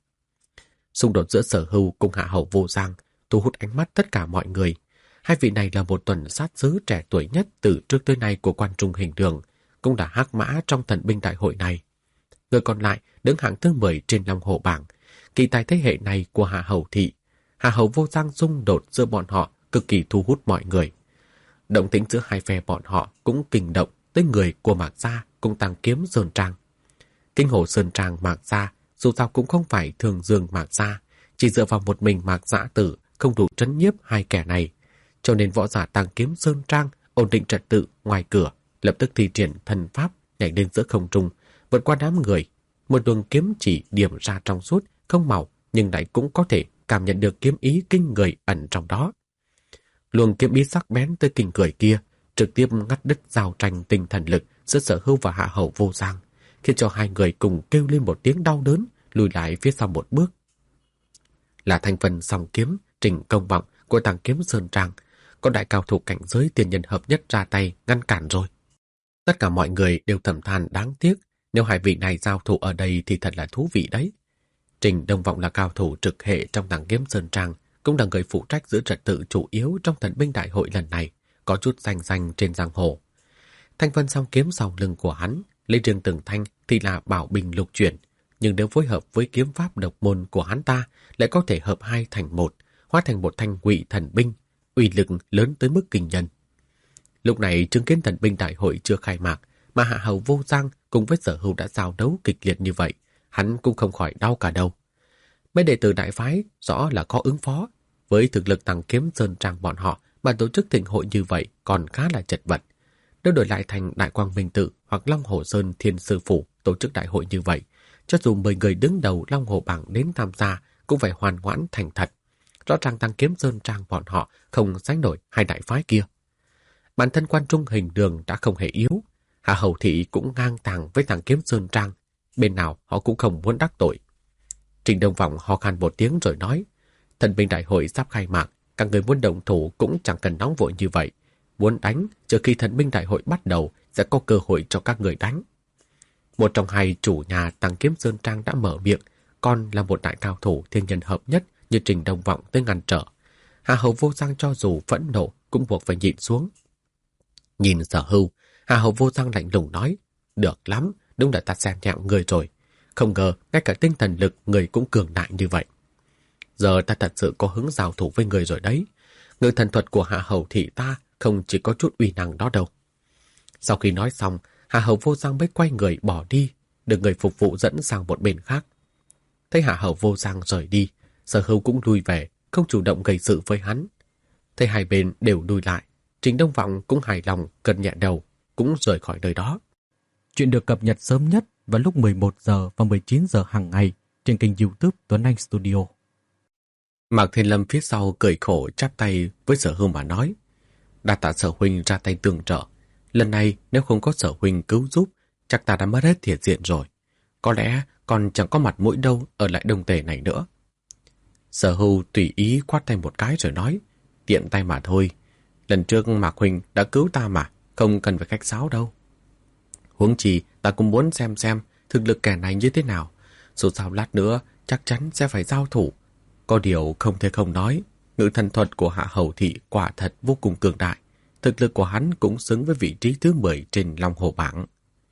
Xung đột giữa Sở Hưu cùng Hạ Hầu Vô Giang thu hút ánh mắt tất cả mọi người. Hai vị này là một tuần sát sứ trẻ tuổi nhất từ trước tới nay của quan trung hình đường, cũng đã hắc mã trong thần binh đại hội này. Người còn lại đứng hạng thứ 10 trên Long Hồ bảng, kỳ tài thế hệ này của Hạ Hầu thị. Hạ Hầu Vô Giang xung đột giữa bọn họ cực kỳ thu hút mọi người. Động tĩnh giữa hai phe bọn họ cũng kinh động tới người của Mạc Gia cùng Tàng Kiếm Sơn Trang. Kinh hồ Sơn Trang Mạc Gia dù sao cũng không phải thường dương Mạc Gia, chỉ dựa vào một mình Mạc Dã Tử không đủ trấn nhiếp hai kẻ này, cho nên võ giả Tàng Kiếm Sơn Trang ổn định trật tự ngoài cửa, lập tức thi triển thần pháp nhảy lên giữa không trung, vượt qua đám người. Một đường kiếm chỉ điểm ra trong suốt, không màu, nhưng lại cũng có thể cảm nhận được kiếm ý kinh người ẩn trong đó. Luồng kiếm ý sắc bén tới kinh người kia trực tiếp ngắt đứt giao tranh tinh thần lực giữa Sở Hưu và Hạ Hầu Vô Giang, khiến cho hai người cùng kêu lên một tiếng đau đớn, lùi lại phía sau một bước. Là thành phần song kiếm Trình Công Vọng của Tàng Kiếm Sơn Trang, có đại cao thủ cảnh giới tiền nhân hợp nhất ra tay ngăn cản rồi. Tất cả mọi người đều thầm than đáng tiếc, nếu hai vị này giao thủ ở đây thì thật là thú vị đấy. Trình Đông Vọng là cao thủ trực hệ trong Tàng Kiếm Sơn Trang, cũng là người phụ trách giữ trật tự chủ yếu trong thần binh đại hội lần này, có chút danh danh trên giang hồ. Thanh vân song kiếm sau lưng của hắn, lấy riêng từng thanh thì là bảo bình lục chuyển, nhưng nếu phối hợp với kiếm pháp độc môn của hắn ta, lại có thể hợp hai thành một, hóa thành một thanh ngụy thần binh, uy lực lớn tới mức kinh nhân. Lúc này chứng kiến thần binh đại hội chưa khai mạc, mà Hạ Hầu Vô Giang cùng với Sở Hưu đã giao đấu kịch liệt như vậy, hắn cũng không khỏi đau cả đầu. Mấy đệ tử đại phái rõ là có ứng phó, với thực lực Tàng Kiếm Sơn Trang bọn họ Mà tổ chức thịnh hội như vậy còn khá là chật vật. Nếu đổi lại thành Đại Quang Minh Tự hoặc Long Hồ Sơn Thiên Sư Phủ tổ chức đại hội như vậy, cho dù 10 người đứng đầu Long Hồ Bảng đến tham gia cũng phải hoàn ngoãn thành thật. Rõ ràng Tăng Kiếm Sơn Trang bọn họ không sánh nổi hai đại phái kia. Bản thân Quan Trung Hình Đường đã không hề yếu, Hạ Hầu Thị cũng ngang tàng với Tăng Kiếm Sơn Trang, bên nào họ cũng không muốn đắc tội. Trình Đông Vọng ho khan một tiếng rồi nói, thần binh đại hội sắp khai mạc, các người muốn động thủ cũng chẳng cần nóng vội như vậy. Muốn đánh, trước khi thần binh đại hội bắt đầu sẽ có cơ hội cho các người đánh. Một trong hai chủ nhà Tăng Kiếm Sơn Trang đã mở miệng, còn là một đại cao thủ thiên nhân hợp nhất như Trình Đông Vọng tới ngăn trở. Hạ Hầu Vô Giang cho dù phẫn nộ cũng buộc phải nhịn xuống. Nhìn Sở Hưu, Hạ Hầu Vô Giang lạnh lùng nói, được lắm, đúng là ta xem nhẹo người rồi. Không ngờ ngay cả tinh thần lực người cũng cường đại như vậy. Giờ ta thật sự có hứng giao thủ với người rồi đấy. Người thần thuật của Hạ Hầu Thị ta không chỉ có chút uy năng đó đâu. Sau khi nói xong, Hạ Hầu Vô Giang mới quay người bỏ đi, được người phục vụ dẫn sang một bên khác. Thấy Hạ Hầu Vô Giang rời đi, Sở Hưu cũng lui về, không chủ động gây sự với hắn. Thấy hai bên đều lui lại, Trình Đông Vọng cũng hài lòng, gật nhẹ đầu, cũng rời khỏi nơi đó. Chuyện được cập nhật sớm nhất vào lúc 11 giờ và 19 giờ hàng ngày trên kênh YouTube Tuấn Anh Studio. Mạc Thiên Lâm phía sau cười khổ chắp tay với Sở Hưu mà nói, đa tạ Sở huynh ra tay tương trợ. Lần này nếu không có Sở huynh cứu giúp, chắc ta đã mất hết thiệt diện rồi. Có lẽ còn chẳng có mặt mũi đâu ở lại Đông Tề này nữa. Sở Hưu tùy ý quát tay một cái rồi nói, tiện tay mà thôi. Lần trước Mạc huynh đã cứu ta mà, không cần phải khách sáo đâu. Huống chi ta cũng muốn xem thực lực kẻ này như thế nào. Dù sao lát nữa chắc chắn sẽ phải giao thủ. Có điều không thể không nói, ngự thần thuật của Hạ Hầu Thị quả thật vô cùng cường đại. Thực lực của hắn cũng xứng với vị trí thứ 10 trên Long Hồ Bảng.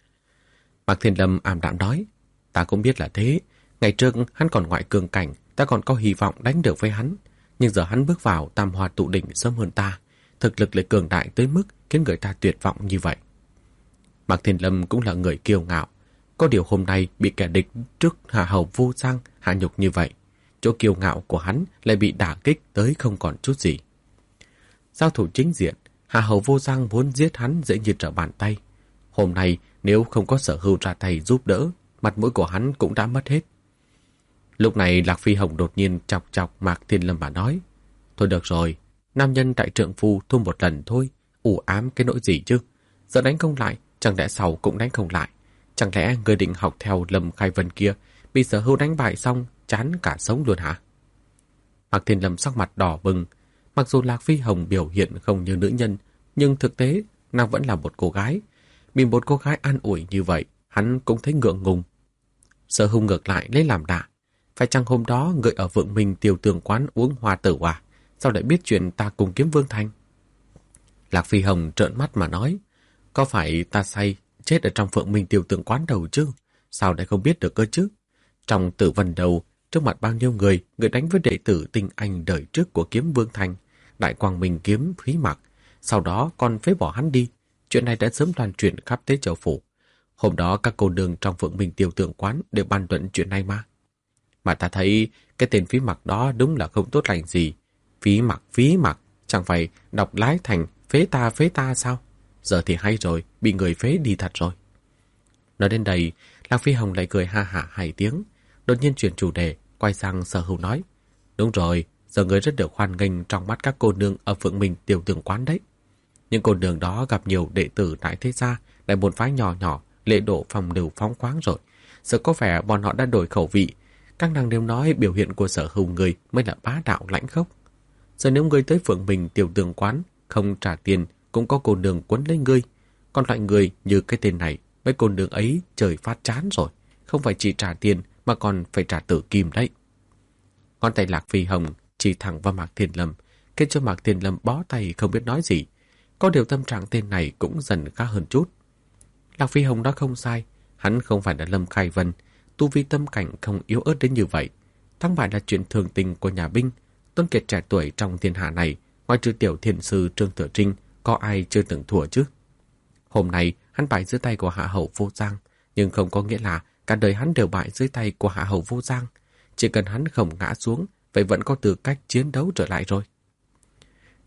Mạc Thiên Lâm ảm đạm nói, ta cũng biết là thế. Ngày trước hắn còn ngoại cường cảnh, ta còn có hy vọng đánh được với hắn. Nhưng giờ hắn bước vào Tam Hoa Tụ Đỉnh sớm hơn ta. Thực lực lại cường đại tới mức khiến người ta tuyệt vọng như vậy. Mạc Thiên Lâm cũng là người kiêu ngạo. Có điều hôm nay bị kẻ địch trước Hạ Hầu Vô Giang hạ nhục như vậy. Chỗ kiêu ngạo của hắn lại bị đả kích tới không còn chút gì. Giao thủ chính diện, Hạ Hầu Vô Giang muốn giết hắn dễ như trở bàn tay. Hôm nay nếu không có Sở Hưu ra tay giúp đỡ, mặt mũi của hắn cũng đã mất hết. Lúc này Lạc Phi Hồng đột nhiên chọc chọc Mạc Thiên Lâm mà nói, thôi được rồi, nam nhân đại trượng phu thua một lần thôi, ủ ám cái nỗi gì chứ. Giờ đánh không lại, chẳng lẽ sau cũng đánh không lại. Chẳng lẽ người định học theo Lâm Khai Vân kia, bị Sở Hưu đánh bại xong chán cả sống luôn hả? Mạc Thiên Lâm sắc mặt đỏ bừng. Mặc dù Lạc Phi Hồng biểu hiện không như nữ nhân, nhưng thực tế nàng vẫn là một cô gái. Bị một cô gái an ủi như vậy, hắn cũng thấy ngượng ngùng. Sở Hưu ngược lại lấy làm lạ. Phải chăng hôm đó người ở Vượng Minh Tiêu Tường Quán uống hoa tử à? Sao lại biết chuyện ta cùng kiếm Vương Thanh? Lạc Phi Hồng trợn mắt mà nói, có phải ta say chết ở trong Vượng Minh Tiêu Tường Quán đầu chứ? Sao lại không biết được cơ chứ? Trong Tử Vân Đầu, trước mặt bao nhiêu người đánh với đệ tử tinh anh đời trước của kiếm Vương Thanh, Đại Quang Minh kiếm Phí Mặc, sau đó còn phế bỏ hắn đi. Chuyện này đã sớm lan truyền khắp Tế Châu Phủ. Hôm đó các cô nương trong Vượng Minh Tiêu Tường Quán đều bàn luận chuyện này mà. Mà ta thấy cái tên Phí Mặc đó đúng là không tốt lành gì. Phí Mặc, chẳng phải đọc lái thành phế ta sao? Giờ thì hay rồi, bị người phế đi thật rồi. Nói đến đây, Lạc Phi Hồng lại cười ha hả 2 tiếng, đột nhiên chuyển chủ đề, quay sang Sở Hưu nói, đúng rồi, giờ người rất được hoan nghênh trong mắt các cô nương ở Phượng Minh Tiêu Tường Quán đấy. Những cô nương đó gặp nhiều đệ tử đại thế gia, đại môn phái nhỏ nhỏ, lễ độ phong lưu phóng khoáng rồi. Giờ có vẻ bọn họ đã đổi khẩu vị. Các nàng đều nói biểu hiện của Sở Hưu người mới là bá đạo lãnh khốc. Giờ nếu người tới Phượng Minh Tiêu Tường Quán không trả tiền cũng có cô nương quấn lấy ngươi. Còn loại người như cái tên này, mấy cô nương ấy trời phát chán rồi. Không phải chỉ trả tiền mà còn phải trả tử kim đấy. Ngón tay Lạc Phi Hồng chỉ thẳng vào Mạc Thiên Lâm, khiến cho Mạc Thiên Lâm bó tay không biết nói gì. Có điều tâm trạng tên này cũng dần khá hơn chút. Lạc Phi Hồng đã không sai, hắn không phải là Lâm Khai Vân, tu vi tâm cảnh không yếu ớt đến như vậy. Thắng bại là chuyện thường tình của nhà binh. Tuấn kiệt trẻ tuổi trong thiên hạ này, ngoài trừ tiểu thiền sư Trương Thừa Trinh, có ai chưa từng thua chứ? Hôm nay hắn bại dưới tay của Hạ Hầu Vô Giang, nhưng không có nghĩa là cả đời hắn đều bại dưới tay của Hạ Hầu Vô Giang. Chỉ cần hắn không ngã xuống, vậy vẫn có tư cách chiến đấu trở lại rồi.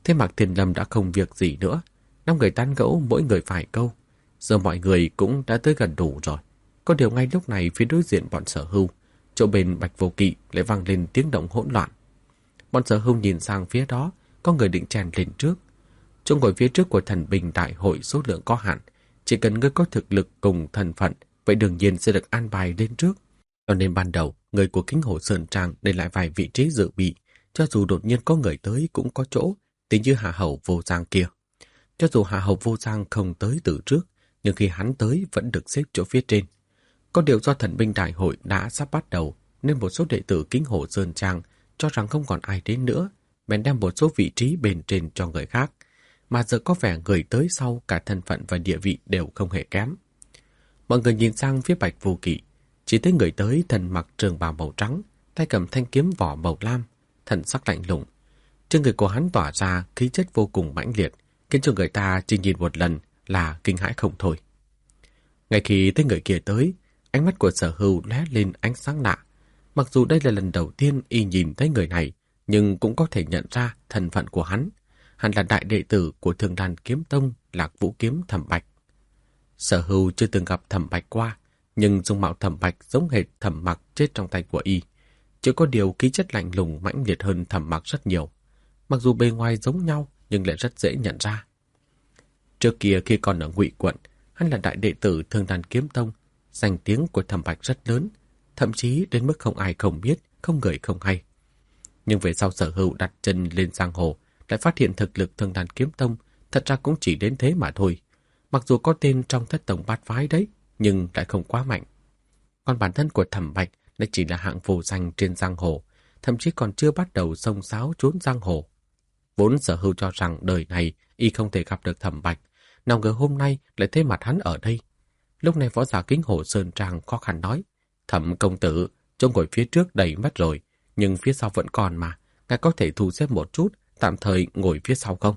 Thế Mạc Thiên Lâm đã không việc gì nữa. 5 người tán gẫu mỗi người vài câu. Giờ mọi người cũng đã tới gần đủ rồi. Có điều ngay lúc này phía đối diện bọn Sở Hưu, chỗ bên Bạch Vô Kỵ lại vang lên tiếng động hỗn loạn. Bọn Sở Hưu nhìn sang phía đó, có người định chen lên trước. Chỗ ngồi phía trước của thần binh đại hội số lượng có hạn, chỉ cần người có thực lực cùng thân phận, vậy đương nhiên sẽ được an bài lên trước. Cho nên ban đầu, người của Kính Hồ Sơn Trang để lại vài vị trí dự bị, cho dù đột nhiên có người tới cũng có chỗ, tính như Hạ Hầu Vô Giang kia. Cho dù Hạ Hầu Vô Giang không tới từ trước, nhưng khi hắn tới vẫn được xếp chỗ phía trên. Có điều do thần binh đại hội đã sắp bắt đầu, nên một số đệ tử Kính Hồ Sơn Trang cho rằng không còn ai đến nữa, bèn đem một số vị trí bên trên cho người khác. Mà giờ có vẻ người tới sau cả thân phận và địa vị đều không hề kém. Mọi người nhìn sang phía Bạch Vô Kỵ, chỉ thấy người tới thân mặc trường bào màu trắng, tay cầm thanh kiếm vỏ màu lam, thần sắc lạnh lùng. Trên người của hắn tỏa ra khí chất vô cùng mãnh liệt, khiến cho người ta chỉ nhìn một lần là kinh hãi không thôi. Ngay khi thấy người kia tới, ánh mắt của Sở Hưu lóe lên ánh sáng lạ. Mặc dù đây là lần đầu tiên y nhìn thấy người này, nhưng cũng có thể nhận ra thân phận của hắn. Hắn là đại đệ tử của Thương Đan Kiếm Tông, Lạc Vũ Kiếm Thẩm Bạch. Sở Hưu chưa từng gặp Thẩm Bạch qua, nhưng dung mạo Thẩm Bạch giống hệt Thẩm Mặc chết trong tay của y. Chỉ có điều khí chất lạnh lùng mãnh liệt hơn Thẩm Mặc rất nhiều. Mặc dù bề ngoài giống nhau, nhưng lại rất dễ nhận ra. Trước kia khi còn ở Ngụy Quận, hắn là đại đệ tử Thương Đan Kiếm Tông, danh tiếng của Thẩm Bạch rất lớn, thậm chí đến mức không ai không biết, không người không hay. Nhưng về sau Sở Hưu đặt chân lên giang hồ, lại phát hiện thực lực Thương Đan Kiếm Tông thật ra cũng chỉ đến thế mà thôi. Mặc dù có tên trong thất tổng bát phái đấy, nhưng lại không quá mạnh. Còn bản thân của Thẩm Bạch lại chỉ là hạng vô danh trên giang hồ, thậm chí còn chưa bắt đầu xông xáo trốn giang hồ. Vốn Sở Hưu cho rằng đời này y không thể gặp được Thẩm Bạch, nào ngờ hôm nay lại thấy mặt hắn ở đây. Lúc này võ giả Kính Hồ Sơn Trang khó khăn nói: "Thẩm công tử, chỗ ngồi phía trước đầy mất rồi, nhưng phía sau vẫn còn mà, ngài có thể thu xếp một chút, tạm thời ngồi phía sau không?"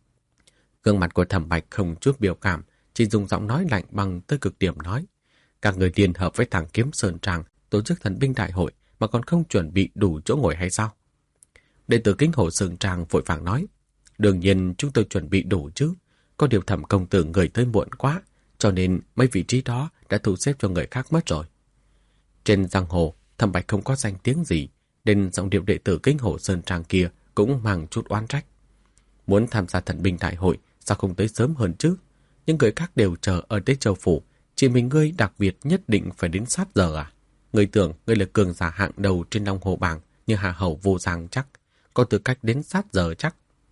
Gương mặt của Thẩm Bạch không chút biểu cảm, chỉ dùng giọng nói lạnh băng tới cực điểm nói: "Các người liên hợp với thằng Kiếm Sơn Trang tổ chức thần binh đại hội mà còn không chuẩn bị đủ chỗ ngồi hay sao?" Đệ tử Kính Hồ Sơn Trang vội vàng nói: "Đương nhiên chúng tôi chuẩn bị đủ chứ, có điều Thẩm công tử người tới muộn quá, cho nên mấy vị trí đó đã thu xếp cho người khác mất rồi." Trên giang hồ, Thẩm Bạch không có danh tiếng gì, nên giọng điệu đệ tử Kính Hồ Sơn Trang kia cũng mang chút oán trách. Muốn tham gia thần binh đại hội, sao không tới sớm hơn chứ? Những người khác đều chờ ở Tế Châu Phủ, chỉ mình ngươi đặc biệt nhất định phải đến sát giờ à? Ngươi tưởng ngươi là cường giả hạng đầu trên Long Hồ bảng như Hạ Hầu Vô Giang chắc, có tư cách đến sát giờ chắc.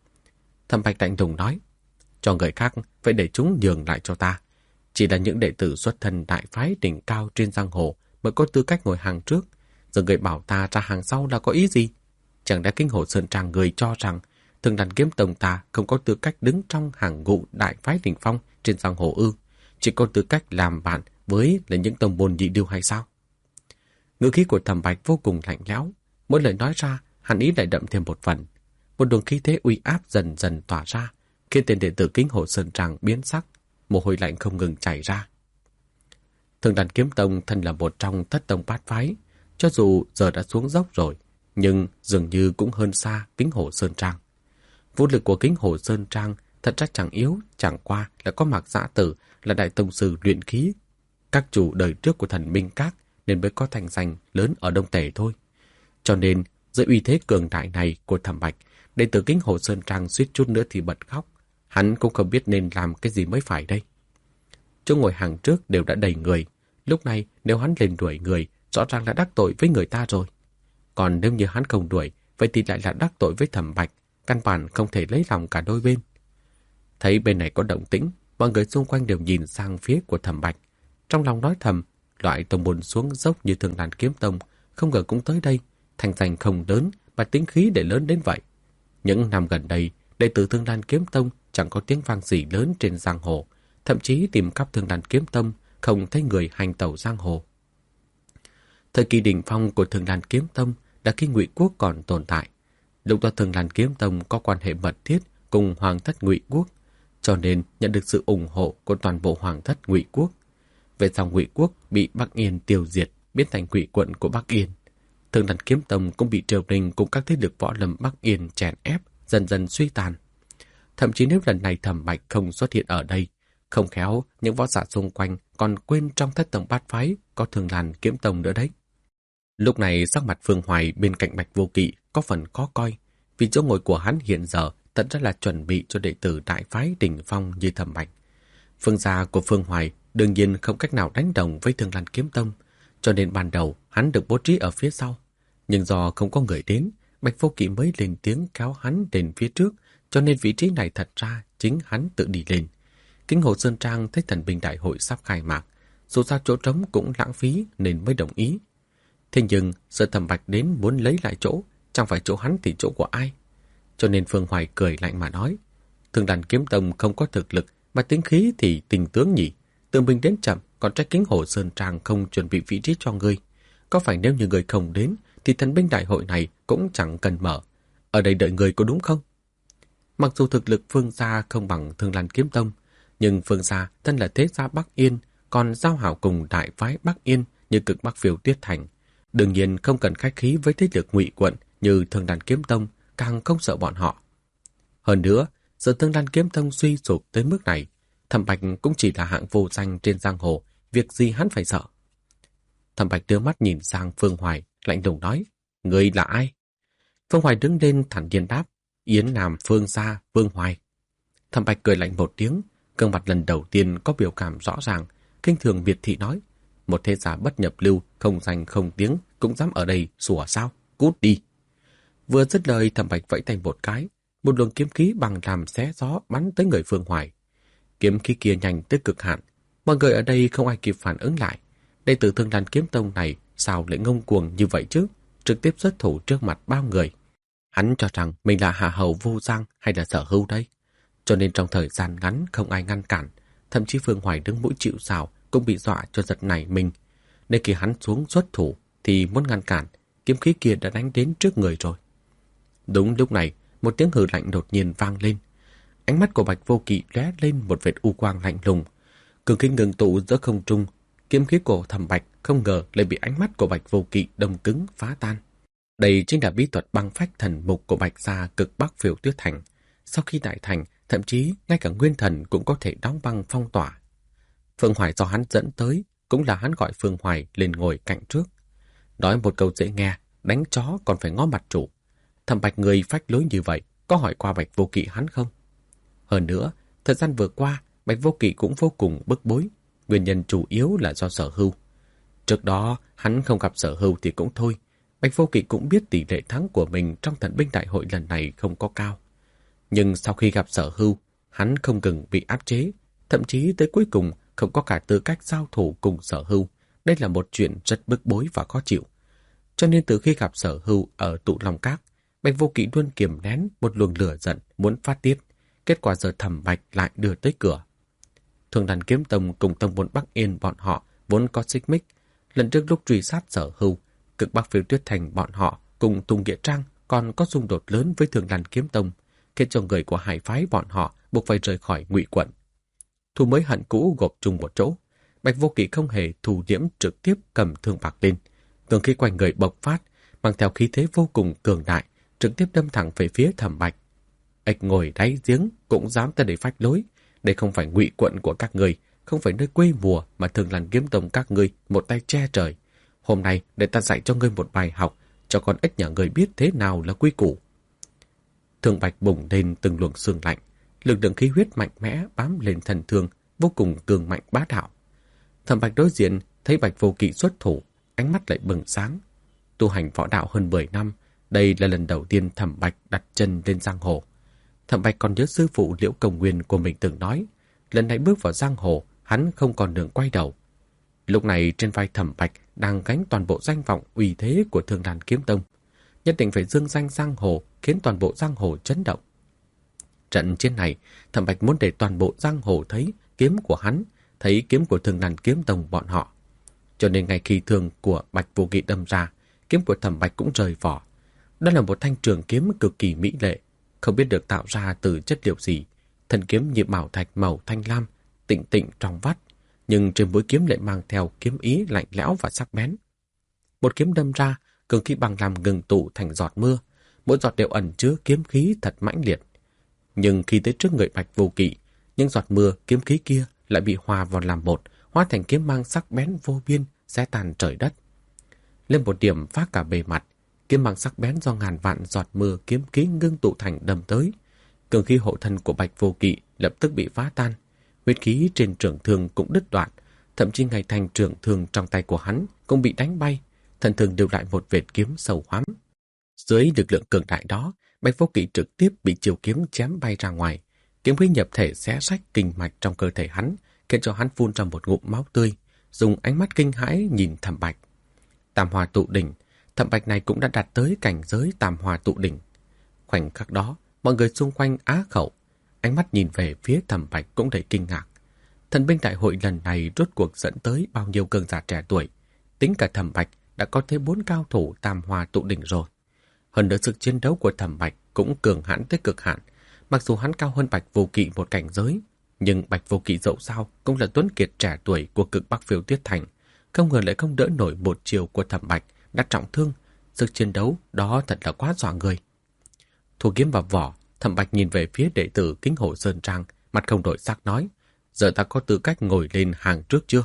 Thẩm Bạch lạnh lùng nói: "Cho người khác phải để chúng nhường lại cho ta. Chỉ là những đệ tử xuất thân đại phái đỉnh cao trên giang hồ mới có tư cách ngồi hàng trước. Giờ người bảo ta ra hàng sau là có ý gì? Chẳng lẽ Kính Hồ Sơn Trang người cho rằng Thương Đan Kiếm Tông ta không có tư cách đứng trong hàng ngũ đại phái đỉnh phong trên giang hồ ư? Chỉ có tư cách làm bạn với là những tông môn nhị điêu hay sao?" Ngữ khí của Thẩm Bạch vô cùng lạnh lẽo, mỗi lời nói ra hàn ý lại đậm thêm một phần. Một luồng khí thế uy áp dần dần tỏa ra, khiến tên đệ tử Kính Hồ Sơn Trang biến sắc, mồ hôi lạnh không ngừng chảy ra. Thương Đan Kiếm Tông thân là một trong thất tông bát phái, cho dù giờ đã xuống dốc rồi, nhưng dường như cũng hơn xa Kính Hồ Sơn Trang. Vũ lực của Kính Hồ Sơn Trang thật ra chẳng yếu, chẳng qua là có Mạc Dã Tử là đại tông sư luyện khí. Các chủ đời trước của Thần Minh Các nên mới có thành danh lớn ở Đông Tề thôi. Cho nên, dưới uy thế cường đại này của Thẩm Bạch, đệ tử Kính Hồ Sơn Trang suýt chút nữa thì bật khóc. Hắn cũng không biết nên làm cái gì mới phải đây. Chỗ ngồi hàng trước đều đã đầy người. Lúc này nếu hắn lên đuổi người, rõ ràng là đắc tội với người ta rồi. Còn nếu như hắn không đuổi, vậy thì lại là đắc tội với Thẩm Bạch, căn bản không thể lấy lòng cả đôi bên. Thấy bên này có động tĩnh, mọi người xung quanh đều nhìn sang phía của Thẩm Bạch. Trong lòng nói thầm, loại tông môn xuống dốc như Thương Đan Kiếm Tông không ngờ cũng tới đây, thành danh không lớn mà tính khí để lớn đến vậy. Những năm gần đây, đệ tử Thương Đan Kiếm Tông chẳng có tiếng vang gì lớn trên giang hồ, thậm chí tìm khắp Thương Đan Kiếm Tông không thấy người hành tẩu giang hồ. Thời kỳ đỉnh phong của Thương Đan Kiếm Tông là khi Ngụy Quốc còn tồn tại. Lúc đó Thương Đan Kiếm Tông có quan hệ mật thiết cùng Hoàng thất Ngụy Quốc, cho nên nhận được sự ủng hộ của toàn bộ Hoàng thất Ngụy Quốc. Về sau Ngụy Quốc bị Bắc Yên tiêu diệt, biến thành Ngụy quận của Bắc Yên. Thương Đan Kiếm Tông cũng bị triều đình cùng các thế lực võ lâm Bắc Yên chèn ép, dần dần suy tàn. Thậm chí nếu lần này Thẩm Bạch không xuất hiện ở đây, không khéo những võ giả xung quanh còn quên trong thất tông bát phái có Thường Lan Kiếm Tông nữa đấy. Lúc này sắc mặt Phương Hoài bên cạnh Bạch Vô Kỵ có phần khó coi, vì chỗ ngồi của hắn hiện giờ thật ra là chuẩn bị cho đệ tử đại phái đỉnh phong như Thẩm Bạch. Phương gia của Phương Hoài đương nhiên không cách nào đánh đồng với Thường Lan Kiếm Tông, cho nên ban đầu hắn được bố trí ở phía sau. Nhưng do không có người đến, Bạch Vô Kỵ mới lên tiếng kéo hắn đến phía trước, cho nên vị trí này thật ra chính hắn tự đi lên. Kính Hồ Sơn Trang thấy thần binh đại hội sắp khai mạc, dù sao chỗ trống cũng lãng phí nên mới đồng ý. Thế nhưng sợ Thẩm Bạch đến muốn lấy lại chỗ, chẳng phải chỗ hắn thì chỗ của ai. Cho nên Phương Hoài cười lạnh mà nói, Thường Lan Kiếm Tông không có thực lực mà tính khí thì tình tướng nhỉ. Tự mình đến chậm, còn trách Kính Hồ Sơn Trang không chuẩn bị vị trí cho ngươi. Có phải nếu như ngươi không đến thì thần binh đại hội này cũng chẳng cần mở. Ở đây đợi người có đúng không? Mặc dù thực lực Phương gia không bằng Thường Lan Kiếm Tông, nhưng Phương gia thân là thế gia Bắc Yên, còn giao hảo cùng đại phái Bắc Yên như Cực Bắc Phiêu Tuyết Thành. Đương nhiên không cần khách khí với thế lực ngụy quận như Thường Lan Kiếm Tông, càng không sợ bọn họ. Hơn nữa, giờ Thường Lan Kiếm Tông suy sụp tới mức này, Thẩm Bạch cũng chỉ là hạng vô danh trên giang hồ, việc gì hắn phải sợ. Thẩm Bạch đưa mắt nhìn sang Phương Hoài, lạnh lùng nói, người là ai? Phương Hoài đứng lên thản nhiên đáp, Yến Nam Phương gia Phương Hoài. Thẩm Bạch cười lạnh một tiếng, gương mặt lần đầu tiên có biểu cảm rõ ràng, kinh thường miệt thị nói, một thế gia bất nhập lưu, không danh không tiếng, cũng dám ở đây sủa sao? Cút đi! Vừa dứt lời, Thẩm Bạch vẫy tay một cái, một luồng kiếm khí bằng làm xé gió bắn tới người Phương Hoài. Kiếm khí kia nhanh tới cực hạn, mọi người ở đây không ai kịp phản ứng lại. Đệ tử Thường Lan Kiếm Tông này sao lại ngông cuồng như vậy chứ? Trực tiếp xuất thủ trước mặt bao người. Hắn cho rằng mình là hạ hầu vô giang hay là Sở Hưu đây. Cho nên trong thời gian ngắn không ai ngăn cản. Thậm chí Phương Hoài đứng mũi chịu sào cũng bị dọa cho giật nảy mình. Nên khi hắn xuống xuất thủ thì muốn ngăn cản, kiếm khí kia đã đánh đến trước người rồi. Đúng lúc này, một tiếng hừ lạnh đột nhiên vang lên. Ánh mắt của Bạch Vô Kỵ lóe lên một vệt u quang lạnh lùng. Cường khí ngừng tụ giữa không trung, kiếm khí của Thẩm Bạch không ngờ lại bị ánh mắt của Bạch Vô Kỵ đông cứng phá tan. Đây chính là bí thuật băng phách thần mục của Bạch gia Cực Bắc Phiêu Tuyết Thành. Sau khi đại thành, thậm chí ngay cả nguyên thần cũng có thể đóng băng phong tỏa. Phương Hoài do hắn dẫn tới, cũng là hắn gọi Phương Hoài lên ngồi cạnh trước. Nói một câu dễ nghe, đánh chó còn phải ngó mặt chủ. Thẩm Bạch người phách lối như vậy, có hỏi qua Bạch Vô Kỵ hắn không? Hơn nữa, thời gian vừa qua, Bạch Vô Kỵ cũng vô cùng bức bối. Nguyên nhân chủ yếu là do Sở Hưu. Trước đó, hắn không gặp Sở Hưu thì cũng thôi. Bạch Vô Kỵ cũng biết tỷ lệ thắng của mình trong thần binh đại hội lần này không có cao. Nhưng sau khi gặp Sở Hưu, hắn không ngừng bị áp chế, thậm chí tới cuối cùng không có cả tư cách giao thủ cùng Sở Hưu. Đây là một chuyện rất bức bối và khó chịu. Cho nên từ khi gặp Sở Hưu ở Tụ Long Các, Bạch Vô Kỵ luôn kiềm nén một luồng lửa giận muốn phát tiết. Kết quả giờ Thẩm Bạch lại đưa tới cửa. Thường Lan Kiếm Tông cùng tông môn Bắc Yên bọn họ vốn có xích mích. Lần trước lúc truy sát Sở Hưu, Cực Bắc Phiêu Tuyết Thành bọn họ cùng Tùng Nghĩa Trang còn có xung đột lớn với Thường Lan Kiếm Tông, khiến cho người của hai phái bọn họ buộc phải rời khỏi Ngụy quận. Thù mới hận cũ gộp chung một chỗ, Bạch Vô Kỵ không hề thù liễm, trực tiếp cầm thương bạc lên, cường khí quanh người bộc phát, mang theo khí thế vô cùng cường đại, trực tiếp đâm thẳng về phía Thẩm Bạch. Ếch ngồi đáy giếng cũng dám tới để phách lối. Đây không phải Ngụy quận của các người, không phải nơi quê mùa mà Thường Lan Kiếm Tông các ngươi một tay che trời. Hôm nay để ta dạy cho ngươi một bài học, cho con ếch nhà ngươi biết thế nào là quy củ. Thương Bạch bùng lên từng luồng sương lạnh, lực lượng khí huyết mạnh mẽ bám lên thần thương, vô cùng cường mạnh bá đạo. Thẩm Bạch đối diện thấy Bạch Vô Kỵ xuất thủ, ánh mắt lại bừng sáng. Tu hành võ đạo hơn 10 năm, đây là lần đầu tiên Thẩm Bạch đặt chân lên giang hồ. Thẩm Bạch còn nhớ sư phụ Liễu Công Nguyên của mình từng nói, lần này bước vào giang hồ, hắn không còn đường quay đầu. Lúc này trên vai Thẩm Bạch đang gánh toàn bộ danh vọng uy thế của Thường Lan Kiếm Tông, nhất định phải dương danh giang hồ, khiến toàn bộ giang hồ chấn động. Trận chiến này, Thẩm Bạch muốn để toàn bộ giang hồ thấy kiếm của hắn, thấy kiếm của Thường Lan Kiếm Tông bọn họ. Cho nên ngay khi thương của Bạch Vô Kỵ đâm ra, kiếm của Thẩm Bạch cũng rời vỏ. Đó là một thanh trường kiếm cực kỳ mỹ lệ, không biết được tạo ra từ chất liệu gì. Thân kiếm như bảo thạch màu thanh lam, tịnh tịnh trong vắt, nhưng trên mũi kiếm lại mang theo kiếm ý lạnh lẽo và sắc bén. Một kiếm đâm ra, cường khí bằng làm ngừng tụ thành giọt mưa, mỗi giọt đều ẩn chứa kiếm khí thật mãnh liệt. Nhưng khi tới trước người Bạch Vô Kỵ, những giọt mưa kiếm khí kia lại bị hòa vào làm một, hóa thành kiếm mang sắc bén vô biên, xé tan trời đất. Lên một điểm phá cả bề mặt, kiếm mang sắc bén do ngàn vạn giọt mưa kiếm khí ngưng tụ thành đâm tới. Cường khí hộ thân của Bạch Vô Kỵ lập tức bị phá tan, huyết khí trên trường thương cũng đứt đoạn, thậm chí ngay thành trường thương trong tay của hắn cũng bị đánh bay, thân thương lưu lại một vệt kiếm sâu hoắm. Dưới lực lượng cường đại đó, Bạch Vô Kỵ trực tiếp bị chiều kiếm chém bay ra ngoài, kiếm khí nhập thể xé rách kinh mạch trong cơ thể hắn, khiến cho hắn phun ra một ngụm máu tươi, dùng ánh mắt kinh hãi nhìn Thẩm Bạch. Tam Hoa tụ đỉnh, Thẩm Bạch này cũng đã đạt tới cảnh giới Tam Hoa tụ đỉnh. Khoảnh khắc đó, mọi người xung quanh á khẩu, ánh mắt nhìn về phía Thẩm Bạch cũng đầy kinh ngạc. Thần binh đại hội lần này rốt cuộc dẫn tới bao nhiêu cường giả trẻ tuổi, tính cả Thẩm Bạch đã có tới 4 cao thủ Tam Hoa tụ đỉnh rồi. Hơn nữa sức chiến đấu của Thẩm Bạch cũng cường hãn tới cực hạn, mặc dù hắn cao hơn Bạch Vô Kỵ một cảnh giới, nhưng Bạch Vô Kỵ dẫu sao cũng là tuấn kiệt trẻ tuổi của cực Bắc Phiêu Tuyết Thành, không ngờ lại không đỡ nổi một chiều của Thẩm Bạch đã trọng thương, sức chiến đấu đó thật là quá dọa người. Thu kiếm vào vỏ, Thẩm Bạch nhìn về phía đệ tử Kính Hổ Sơn Trang, mặt không đổi sắc nói: "Giờ ta có tư cách ngồi lên hàng trước chưa?"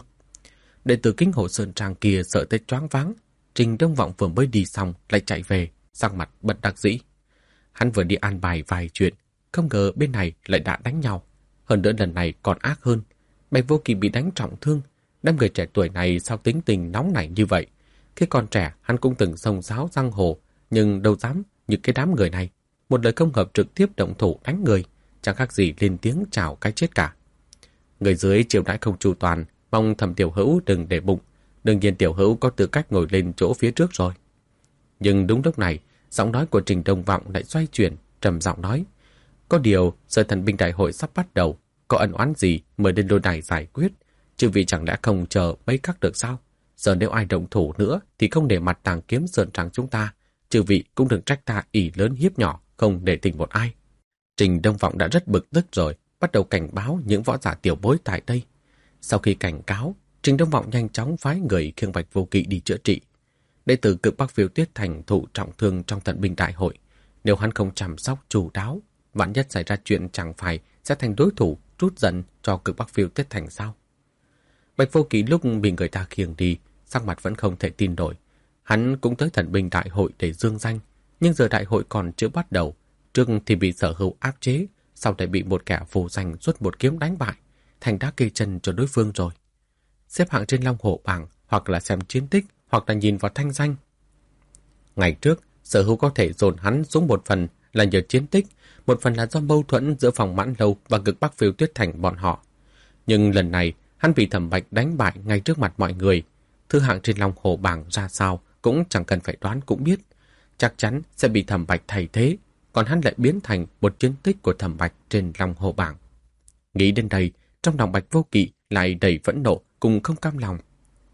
Đệ tử Kính Hổ Sơn Trang kia sợ tới choáng váng. Trình Đông Vọng vừa mới đi xong lại chạy về, sắc mặt bất đắc dĩ. Hắn vừa đi an bài vài chuyện, không ngờ bên này lại đã đánh nhau. Hơn nữa lần này còn ác hơn. Bạch Vô Kỵ bị đánh trọng thương. Đám người trẻ tuổi này sao tính tình nóng nảy như vậy? Khi còn trẻ hắn cũng từng xông xáo giang hồ, nhưng đâu dám như cái đám người này. Một lời không hợp trực tiếp động thủ đánh người, chẳng khác gì lên tiếng chào cái chết cả. Người dưới chiều đãi không chu toàn, mong Thẩm Tiểu Hữu đừng để bụng. Đương nhiên Tiểu Hữu có tư cách ngồi lên chỗ phía trước rồi. Nhưng đúng lúc này, giọng nói của Trình Đông Vọng lại xoay chuyển, trầm giọng nói: "Có điều, giờ thần binh đại hội sắp bắt đầu, có ân oán gì mời đến lôi đài giải quyết, chư vị chẳng lẽ không chờ mấy khắc được sao? Giờ nếu ai động thủ nữa thì không để mặt Tàng Kiếm Sơn Trang chúng ta, chư vị cũng đừng trách ta ỷ lớn hiếp nhỏ, không để tình một ai." Trình Đông Vọng đã rất bực tức rồi, bắt đầu cảnh báo những võ giả tiểu bối tại đây. Sau khi cảnh cáo, Trình Đông Vọng nhanh chóng phái người khiêng Bạch Vô Kỵ đi chữa trị. Đệ tử cực Bắc Phiêu Tuyết Thành thụ trọng thương trong thần binh đại hội, nếu hắn không chăm sóc chu đáo, vạn nhất xảy ra chuyện chẳng phải sẽ thành đối thủ trút giận cho cực Bắc Phiêu Tuyết Thành sao? Bạch Vô Kỵ lúc bị người ta khiêng đi, sắc mặt vẫn không thể tin nổi. Hắn cũng tới thần binh đại hội để dương danh, nhưng giờ đại hội còn chưa bắt đầu, trước thì bị Sở Hữu áp chế, sau lại bị một kẻ vô danh xuất một kiếm đánh bại, thành đá kê chân cho đối phương rồi. Xếp hạng trên Long Hổ bảng, hoặc là xem chiến tích, hoặc là nhìn vào thanh danh. Ngày trước, Sở Hữu có thể dồn hắn xuống một phần là nhờ chiến tích, một phần là do mâu thuẫn giữa phòng Mãn Lâu và cực Bắc Phiêu Tuyết Thành bọn họ. Nhưng lần này, hắn bị Thẩm Bạch đánh bại ngay trước mặt mọi người. Thứ hạng trên Long Hổ bảng ra sao cũng chẳng cần phải đoán cũng biết. Chắc chắn sẽ bị Thẩm Bạch thay thế, còn hắn lại biến thành một chiến tích của Thẩm Bạch trên Long Hổ bảng. Nghĩ đến đây, trong lòng Bạch Vô Kỵ lại đầy phẫn nộ cùng không cam lòng.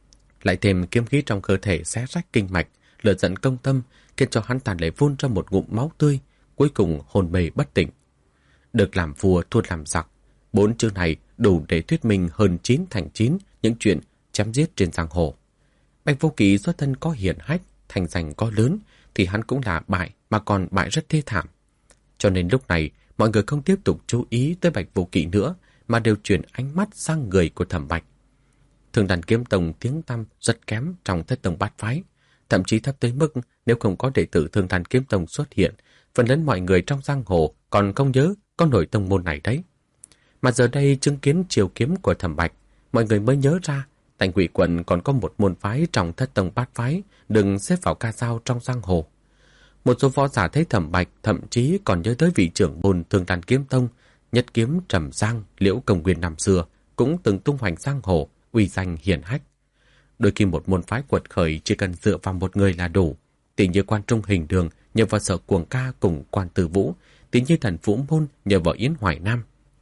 Lại thêm kiếm khí trong cơ thể xé rách kinh mạch, lửa giận công tâm, khiến cho hắn tàn lệ phun ra một ngụm máu tươi, cuối cùng hồn mê bất tỉnh. Được làm vua thua làm giặc, 4 chữ này đủ để thuyết minh hơn 9 thành 9 những chuyện chém giết trên giang hồ. Bạch Vô Kỵ xuất thân có hiển hách, thành danh có lớn, thì hắn cũng là bại, mà còn bại rất thê thảm. Cho nên lúc này, mọi người không tiếp tục chú ý tới Bạch Vô Kỵ nữa, mà đều chuyển ánh mắt sang người của Thẩm Bạch. Thường Đàn Kiếm Tông tiếng tăm rất kém trong Thất Tông bát phái, thậm chí thấp tới mức nếu không có đệ tử Thường Đàn Kiếm Tông xuất hiện, phần lớn mọi người trong giang hồ còn không nhớ có nổi tông môn này đấy. Mà giờ đây chứng kiến chiều kiếm của Thẩm Bạch, mọi người mới nhớ ra Tành Quỷ Quận còn có một môn phái trong Thất Tông bát phái đừng xếp vào ca dao trong giang hồ. Một số võ giả thấy Thẩm Bạch thậm chí còn nhớ tới vị trưởng môn Thường Đàn Kiếm Tông, nhất kiếm Trầm Giang, Liễu Công Nguyên năm xưa cũng từng tung hoành giang hồ, uy danh hiển hách. Đôi khi một môn phái quật khởi chỉ cần dựa vào một người là đủ, tỷ như Quan Trung Hình Đường nhờ vào Sở Cuồng Ca cùng Quan Từ Vũ, tỷ như Thần Vũ Môn nhờ vào Yến Hoài Nam.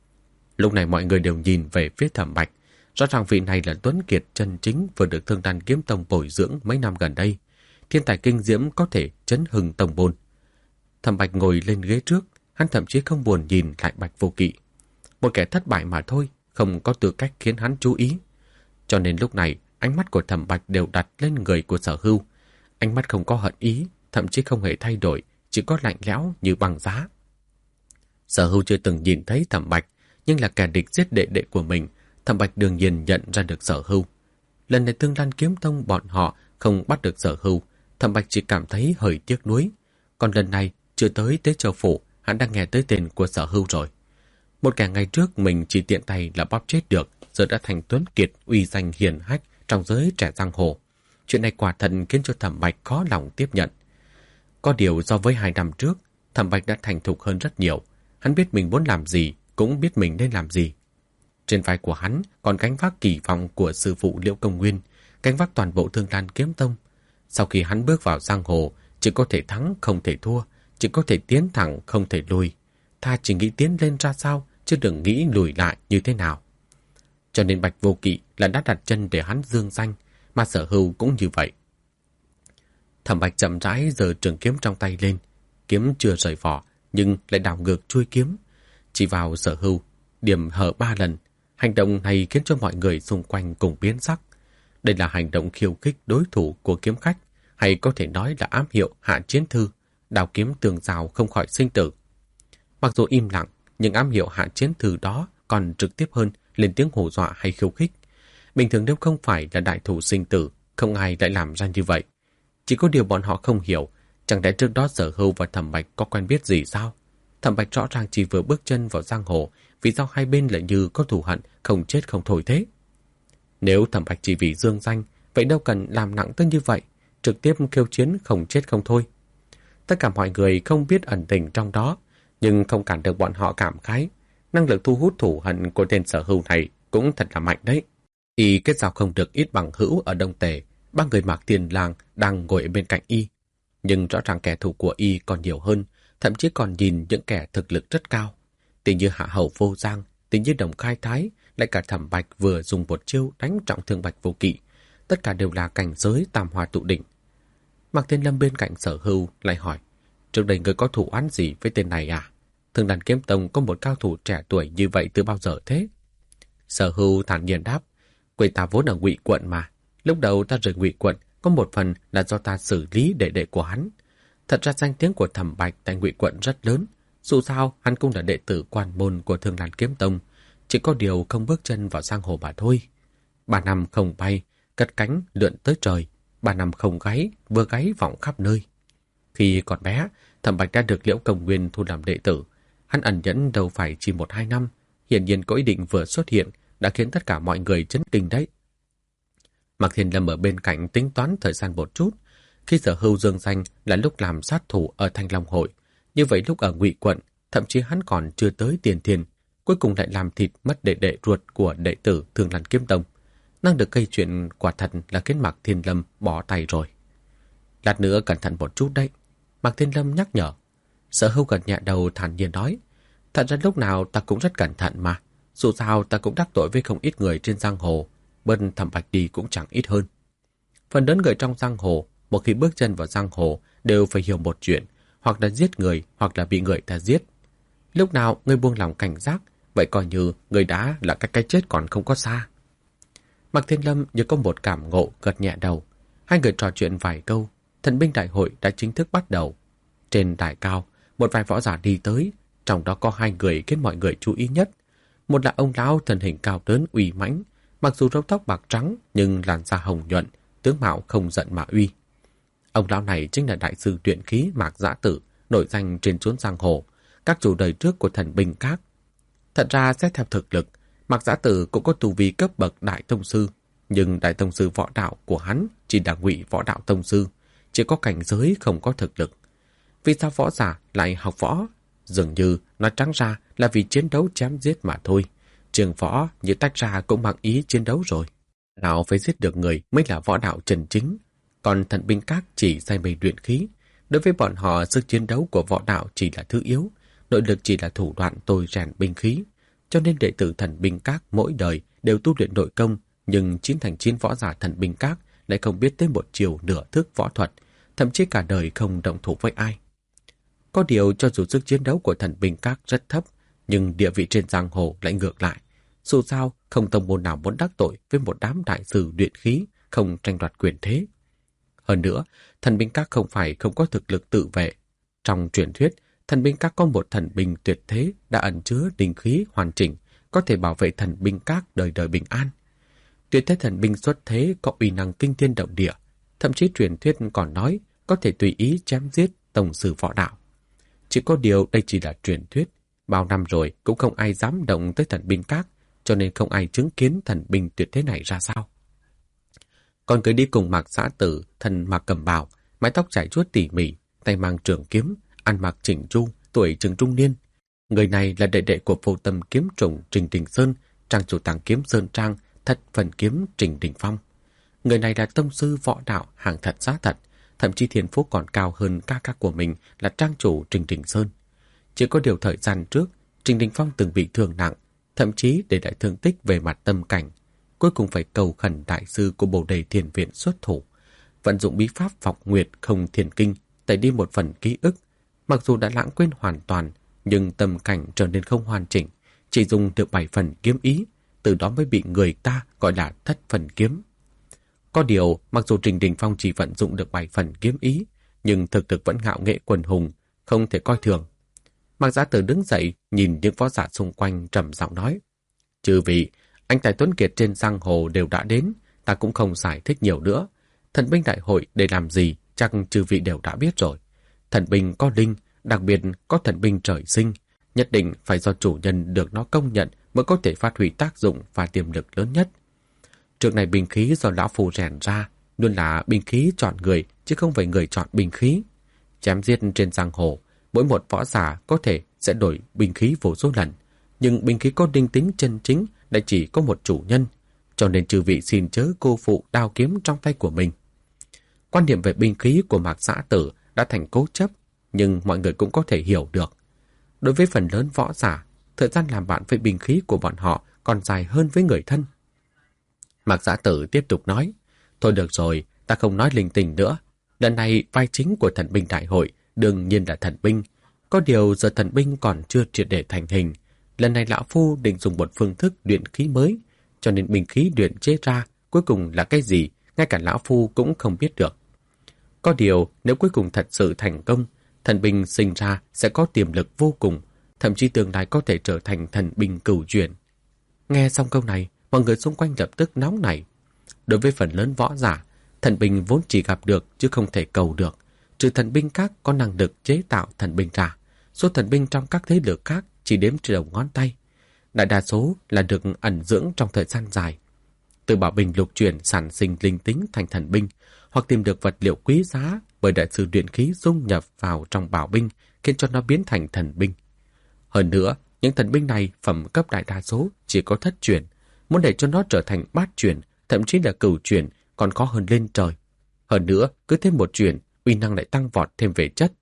Lúc này mọi người đều nhìn về phía Thẩm Bạch, rõ ràng vị này là tuấn kiệt chân chính vừa được Thương Đàn Kiếm Tông bồi dưỡng mấy năm gần đây, thiên tài kinh diễm có thể chấn hưng tông môn. Thẩm Bạch ngồi lên ghế trước, hắn thậm chí không buồn nhìn lại Bạch Vô Kỵ. Một kẻ thất bại mà thôi, không có tư cách khiến hắn chú ý. Cho nên lúc này, ánh mắt của Thẩm Bạch đều đặt lên người của Sở Hưu. Ánh mắt không có hận ý, thậm chí không hề thay đổi, chỉ có lạnh lẽo như băng giá. Sở Hưu chưa từng nhìn thấy Thẩm Bạch, nhưng là kẻ địch giết đệ đệ của mình, Thẩm Bạch đương nhiên nhận ra được Sở Hưu. Lần này Thương Lan Kiếm Tông bọn họ không bắt được Sở Hưu, Thẩm Bạch chỉ cảm thấy hơi tiếc nuối. Còn lần này, chưa tới Tế Châu Phủ, hắn đã nghe tới tên của Sở Hưu rồi. Một kẻ ngày trước mình chỉ tiện tay là bóp chết được, giờ đã thành tuấn kiệt uy danh hiển hách trong giới trẻ giang hồ. Chuyện này quả thật khiến cho Thẩm Bạch khó lòng tiếp nhận. Có điều so với 2 năm trước, Thẩm Bạch đã thành thục hơn rất nhiều. Hắn biết mình muốn làm gì, cũng biết mình nên làm gì. Trên vai của hắn còn gánh vác kỳ vọng của sư phụ Liễu Công Nguyên, gánh vác toàn bộ Thương Lan Kiếm Tông. Sau khi hắn bước vào giang hồ, chỉ có thể thắng không thể thua, chỉ có thể tiến thẳng không thể lùi. Ta chỉ nghĩ tiến lên ra sao, chứ đừng nghĩ lùi lại như thế nào. Cho nên Bạch Vô Kỵ là đã đặt chân để hắn dương danh, mà Sở Hưu cũng như vậy. Thẩm Bạch chậm rãi giơ trường kiếm trong tay lên, kiếm chưa rời vỏ, nhưng lại đảo ngược chuôi kiếm, chỉ vào Sở Hưu, điểm hở 3 lần. Hành động này khiến cho mọi người xung quanh cùng biến sắc. Đây là hành động khiêu khích đối thủ của kiếm khách, hay có thể nói là ám hiệu hạ chiến thư, đao kiếm tường rào không khỏi sinh tử. Mặc dù im lặng, nhưng ám hiệu hạ chiến thư đó còn trực tiếp hơn, lên tiếng hù dọa hay khiêu khích. Bình thường nếu không phải là đại thủ sinh tử, không ai lại làm ra như vậy. Chỉ có điều bọn họ không hiểu, chẳng lẽ trước đó Sở Hưu và Thẩm Bạch có quen biết gì sao? Thẩm Bạch rõ ràng chỉ vừa bước chân vào giang hồ, vì sao hai bên lại như có thù hận, không chết không thôi thế? Nếu Thẩm Bạch chỉ vì dương danh, vậy đâu cần làm nặng tới như vậy, trực tiếp kêu chiến không chết không thôi. Tất cả mọi người không biết ẩn tình trong đó, nhưng không cản được bọn họ cảm khái. Năng lực thu hút thù hận của tên Sở Hưu này cũng thật là mạnh đấy. Y kết giao không được ít bằng hữu ở Đông Tề, 3 người Mạc Tiền Lang đang ngồi ở bên cạnh Y. Nhưng rõ ràng kẻ thù của Y còn nhiều hơn, thậm chí còn nhìn những kẻ thực lực rất cao. Tỷ như Hạ Hầu Vô Giang, tỷ như Đồng Khai Thái, lại cả Thẩm Bạch vừa dùng một chiêu đánh trọng thương Bạch Vô Kỵ. Tất cả đều là cảnh giới tam hoa tụ đỉnh. Mạc Thiên Lâm bên cạnh Sở Hưu lại hỏi, trước đây người có thủ oán gì với tên này à? Thương Đàn Kiếm Tông có một cao thủ trẻ tuổi như vậy từ bao giờ thế? Sở Hưu thản nhiên đáp, quê ta vốn ở Ngụy Quận mà. Lúc đầu ta rời Ngụy Quận có một phần là do ta xử lý đệ đệ của hắn. Thật ra danh tiếng của Thẩm Bạch tại Ngụy Quận rất lớn. Dù sao, hắn cũng là đệ tử quan môn của Thương Lan Kiếm Tông. Chỉ có điều không bước chân vào giang hồ mà thôi. 3 năm không bay, cất cánh lượn tới trời. 3 năm không gáy, vừa gáy vọng khắp nơi. Khi còn bé, Thẩm Bạch đã được Liễu Công Nguyên thu làm đệ tử. Hắn ẩn nhẫn đâu phải chỉ 1-2 năm. Hiển nhiên có ý định vừa xuất hiện đã khiến tất cả mọi người chấn kinh đấy. Mạc Thiên Lâm ở bên cạnh tính toán thời gian một chút. Khi Sở Hưu dương danh là lúc làm sát thủ ở Thanh Long Hội. Như vậy lúc ở Ngụy Quận, thậm chí hắn còn chưa tới Tiền Thiên, cuối cùng lại làm thịt mất đệ đệ ruột của đệ tử Thương Lan Kiếm Tông. Năng được gây chuyện quả thật là khiến Mạc Thiên Lâm bỏ tay rồi. Lát nữa cẩn thận một chút đấy. Mạc Thiên Lâm nhắc nhở. Sở Hưu gật nhẹ đầu thản nhiên nói, thật ra lúc nào ta cũng rất cẩn thận mà. Dù sao ta cũng đắc tội với không ít người trên giang hồ, bên Thẩm Bạch đi cũng chẳng ít hơn. Phần lớn người trong giang hồ, một khi bước chân vào giang hồ đều phải hiểu một chuyện, hoặc là giết người, hoặc là bị người ta giết. Lúc nào người buông lòng cảnh giác, vậy coi như người đã là cái chết còn không có xa. Mạc Thiên Lâm như có một cảm ngộ, gật nhẹ đầu. Hai người trò chuyện vài câu, thần binh đại hội đã chính thức bắt đầu. Trên đài cao, một vài võ giả đi tới, trong đó có 2 người khiến mọi người chú ý nhất. Một là ông lão thân hình cao lớn uy mãnh, mặc dù râu tóc bạc trắng nhưng làn da hồng nhuận, tướng mạo không giận mà uy. Ông lão này chính là đại sư luyện khí Mạc Dã Tử, nổi danh trên chốn giang hồ, các chủ đời trước của thần binh các. Thật ra xét theo thực lực, Mạc Dã Tử cũng có tu vi cấp bậc đại tông sư, nhưng đại tông sư võ đạo của hắn chỉ là ngụy võ đạo tông sư, chỉ có cảnh giới không có thực lực. Vì sao võ giả lại học võ? Dường như nói trắng ra là vì chiến đấu chém giết mà thôi. Trường võ như tách ra cũng mang ý chiến đấu rồi. Nào phải giết được người mới là võ đạo chân chính. Còn thần binh các chỉ say mê luyện khí. Đối với bọn họ, sức chiến đấu của võ đạo chỉ là thứ yếu, nội lực chỉ là thủ đoạn tôi rèn binh khí. Cho nên đệ tử thần binh các mỗi đời đều tu luyện nội công, nhưng 9 võ giả thần binh các lại không biết tới một chiều nửa thức võ thuật, thậm chí cả đời không động thủ với ai. Có điều cho dù sức chiến đấu của thần binh các rất thấp, nhưng địa vị trên giang hồ lại ngược lại. Dù sao, không tông môn nào muốn đắc tội với một đám đại sư luyện khí, không tranh đoạt quyền thế. Hơn nữa, thần binh các không phải không có thực lực tự vệ. Trong truyền thuyết, Thần binh các có một thần binh tuyệt thế đã ẩn chứa linh khí hoàn chỉnh, có thể bảo vệ thần binh các đời đời bình an. Tuyệt thế thần binh xuất thế có uy năng kinh thiên động địa, thậm chí truyền thuyết còn nói có thể tùy ý chém giết tổng sư võ đạo. Chỉ có điều đây chỉ là truyền thuyết, bao năm rồi cũng không ai dám động tới thần binh các, cho nên không ai chứng kiến thần binh tuyệt thế này ra sao. Còn người đi cùng Mạc Giã Tử, thân mặc cẩm bào, mái tóc chải chuốt tỉ mỉ, tay mang trường kiếm, ăn mặc chỉnh chu, tuổi chừng trung niên. Người này là đệ đệ của Vô Tâm kiếm trùng Trình Đình Sơn, trang chủ tàng kiếm Sơn Trang, thất phần kiếm Trình Đình Phong. Người này là tông sư võ đạo hàng thật giá thật, thậm chí thiên phú còn cao hơn ca ca của mình là trang chủ Trình Đình Sơn. Chỉ có điều thời gian trước, Trình Đình Phong từng bị thương nặng, thậm chí để lại thương tích về mặt tâm cảnh. Cuối cùng phải cầu khẩn đại sư của Bồ Đề Thiền Viện xuất thủ, vận dụng bí pháp Vọng Nguyệt Không Thiền Kinh tẩy đi một phần ký ức. Mặc dù đã lãng quên hoàn toàn, nhưng tâm cảnh trở nên không hoàn chỉnh, chỉ dùng được 7 phần kiếm ý, từ đó mới bị người ta gọi là thất phần kiếm. Có điều, mặc dù Trình Đình Phong chỉ vận dụng được 7 phần kiếm ý, nhưng thực lực vẫn ngạo nghệ quần hùng, không thể coi thường. Mạc Giã Tử đứng dậy, nhìn những võ giả xung quanh trầm giọng nói: "Chư vị, anh tài tuấn kiệt trên giang hồ đều đã đến, ta cũng không giải thích nhiều nữa. Thần binh đại hội để làm gì, chắc chư vị đều đã biết rồi. Thần binh có linh, đặc biệt có thần binh trời sinh, nhất định phải do chủ nhân được nó công nhận mới có thể phát huy tác dụng và tiềm lực lớn nhất. Trước này binh khí do lão phù rèn ra, luôn là binh khí chọn người, chứ không phải người chọn binh khí. Chém giết trên giang hồ, mỗi một võ giả có thể sẽ đổi binh khí vô số lần, nhưng binh khí có linh tính chân chính lại chỉ có một chủ nhân, cho nên chư vị xin chớ cô phụ đao kiếm trong tay của mình." Quan điểm về binh khí của Mạc Giã Tử đã thành cố chấp, nhưng mọi người cũng có thể hiểu được. Đối với phần lớn võ giả, thời gian làm bạn với binh khí của bọn họ còn dài hơn với người thân. Mạc Giã Tử tiếp tục nói: "Thôi được rồi, ta không nói linh tinh nữa. Lần này vai chính của thần binh đại hội đương nhiên là thần binh. Có điều giờ thần binh còn chưa triệt để thành hình. Lần này lão phu định dùng một phương thức luyện khí mới, cho nên binh khí luyện chế ra cuối cùng là cái gì, ngay cả lão phu cũng không biết được. Có điều nếu cuối cùng thật sự thành công, thần binh sinh ra sẽ có tiềm lực vô cùng, thậm chí tương lai có thể trở thành thần binh cửu chuyển." Nghe xong câu này, mọi người xung quanh lập tức nóng nảy. Đối với phần lớn võ giả, thần binh vốn chỉ gặp được chứ không thể cầu được. Trừ thần binh các có năng lực chế tạo thần binh ra, số thần binh trong các thế lực khác chỉ đếm trên đầu ngón tay. Đại đa số là được ẩn dưỡng trong thời gian dài. Từ bảo binh lục chuyển sản sinh linh tính thành thần binh, hoặc tìm được vật liệu quý giá bởi đại sư luyện khí dung nhập vào trong bảo binh khiến cho nó biến thành thần binh. Hơn nữa, những thần binh này phẩm cấp đại đa số chỉ có thất chuyển, muốn để cho nó trở thành bát chuyển, thậm chí là cửu chuyển còn khó hơn lên trời. Hơn nữa, cứ thêm một chuyển, uy năng lại tăng vọt thêm về chất.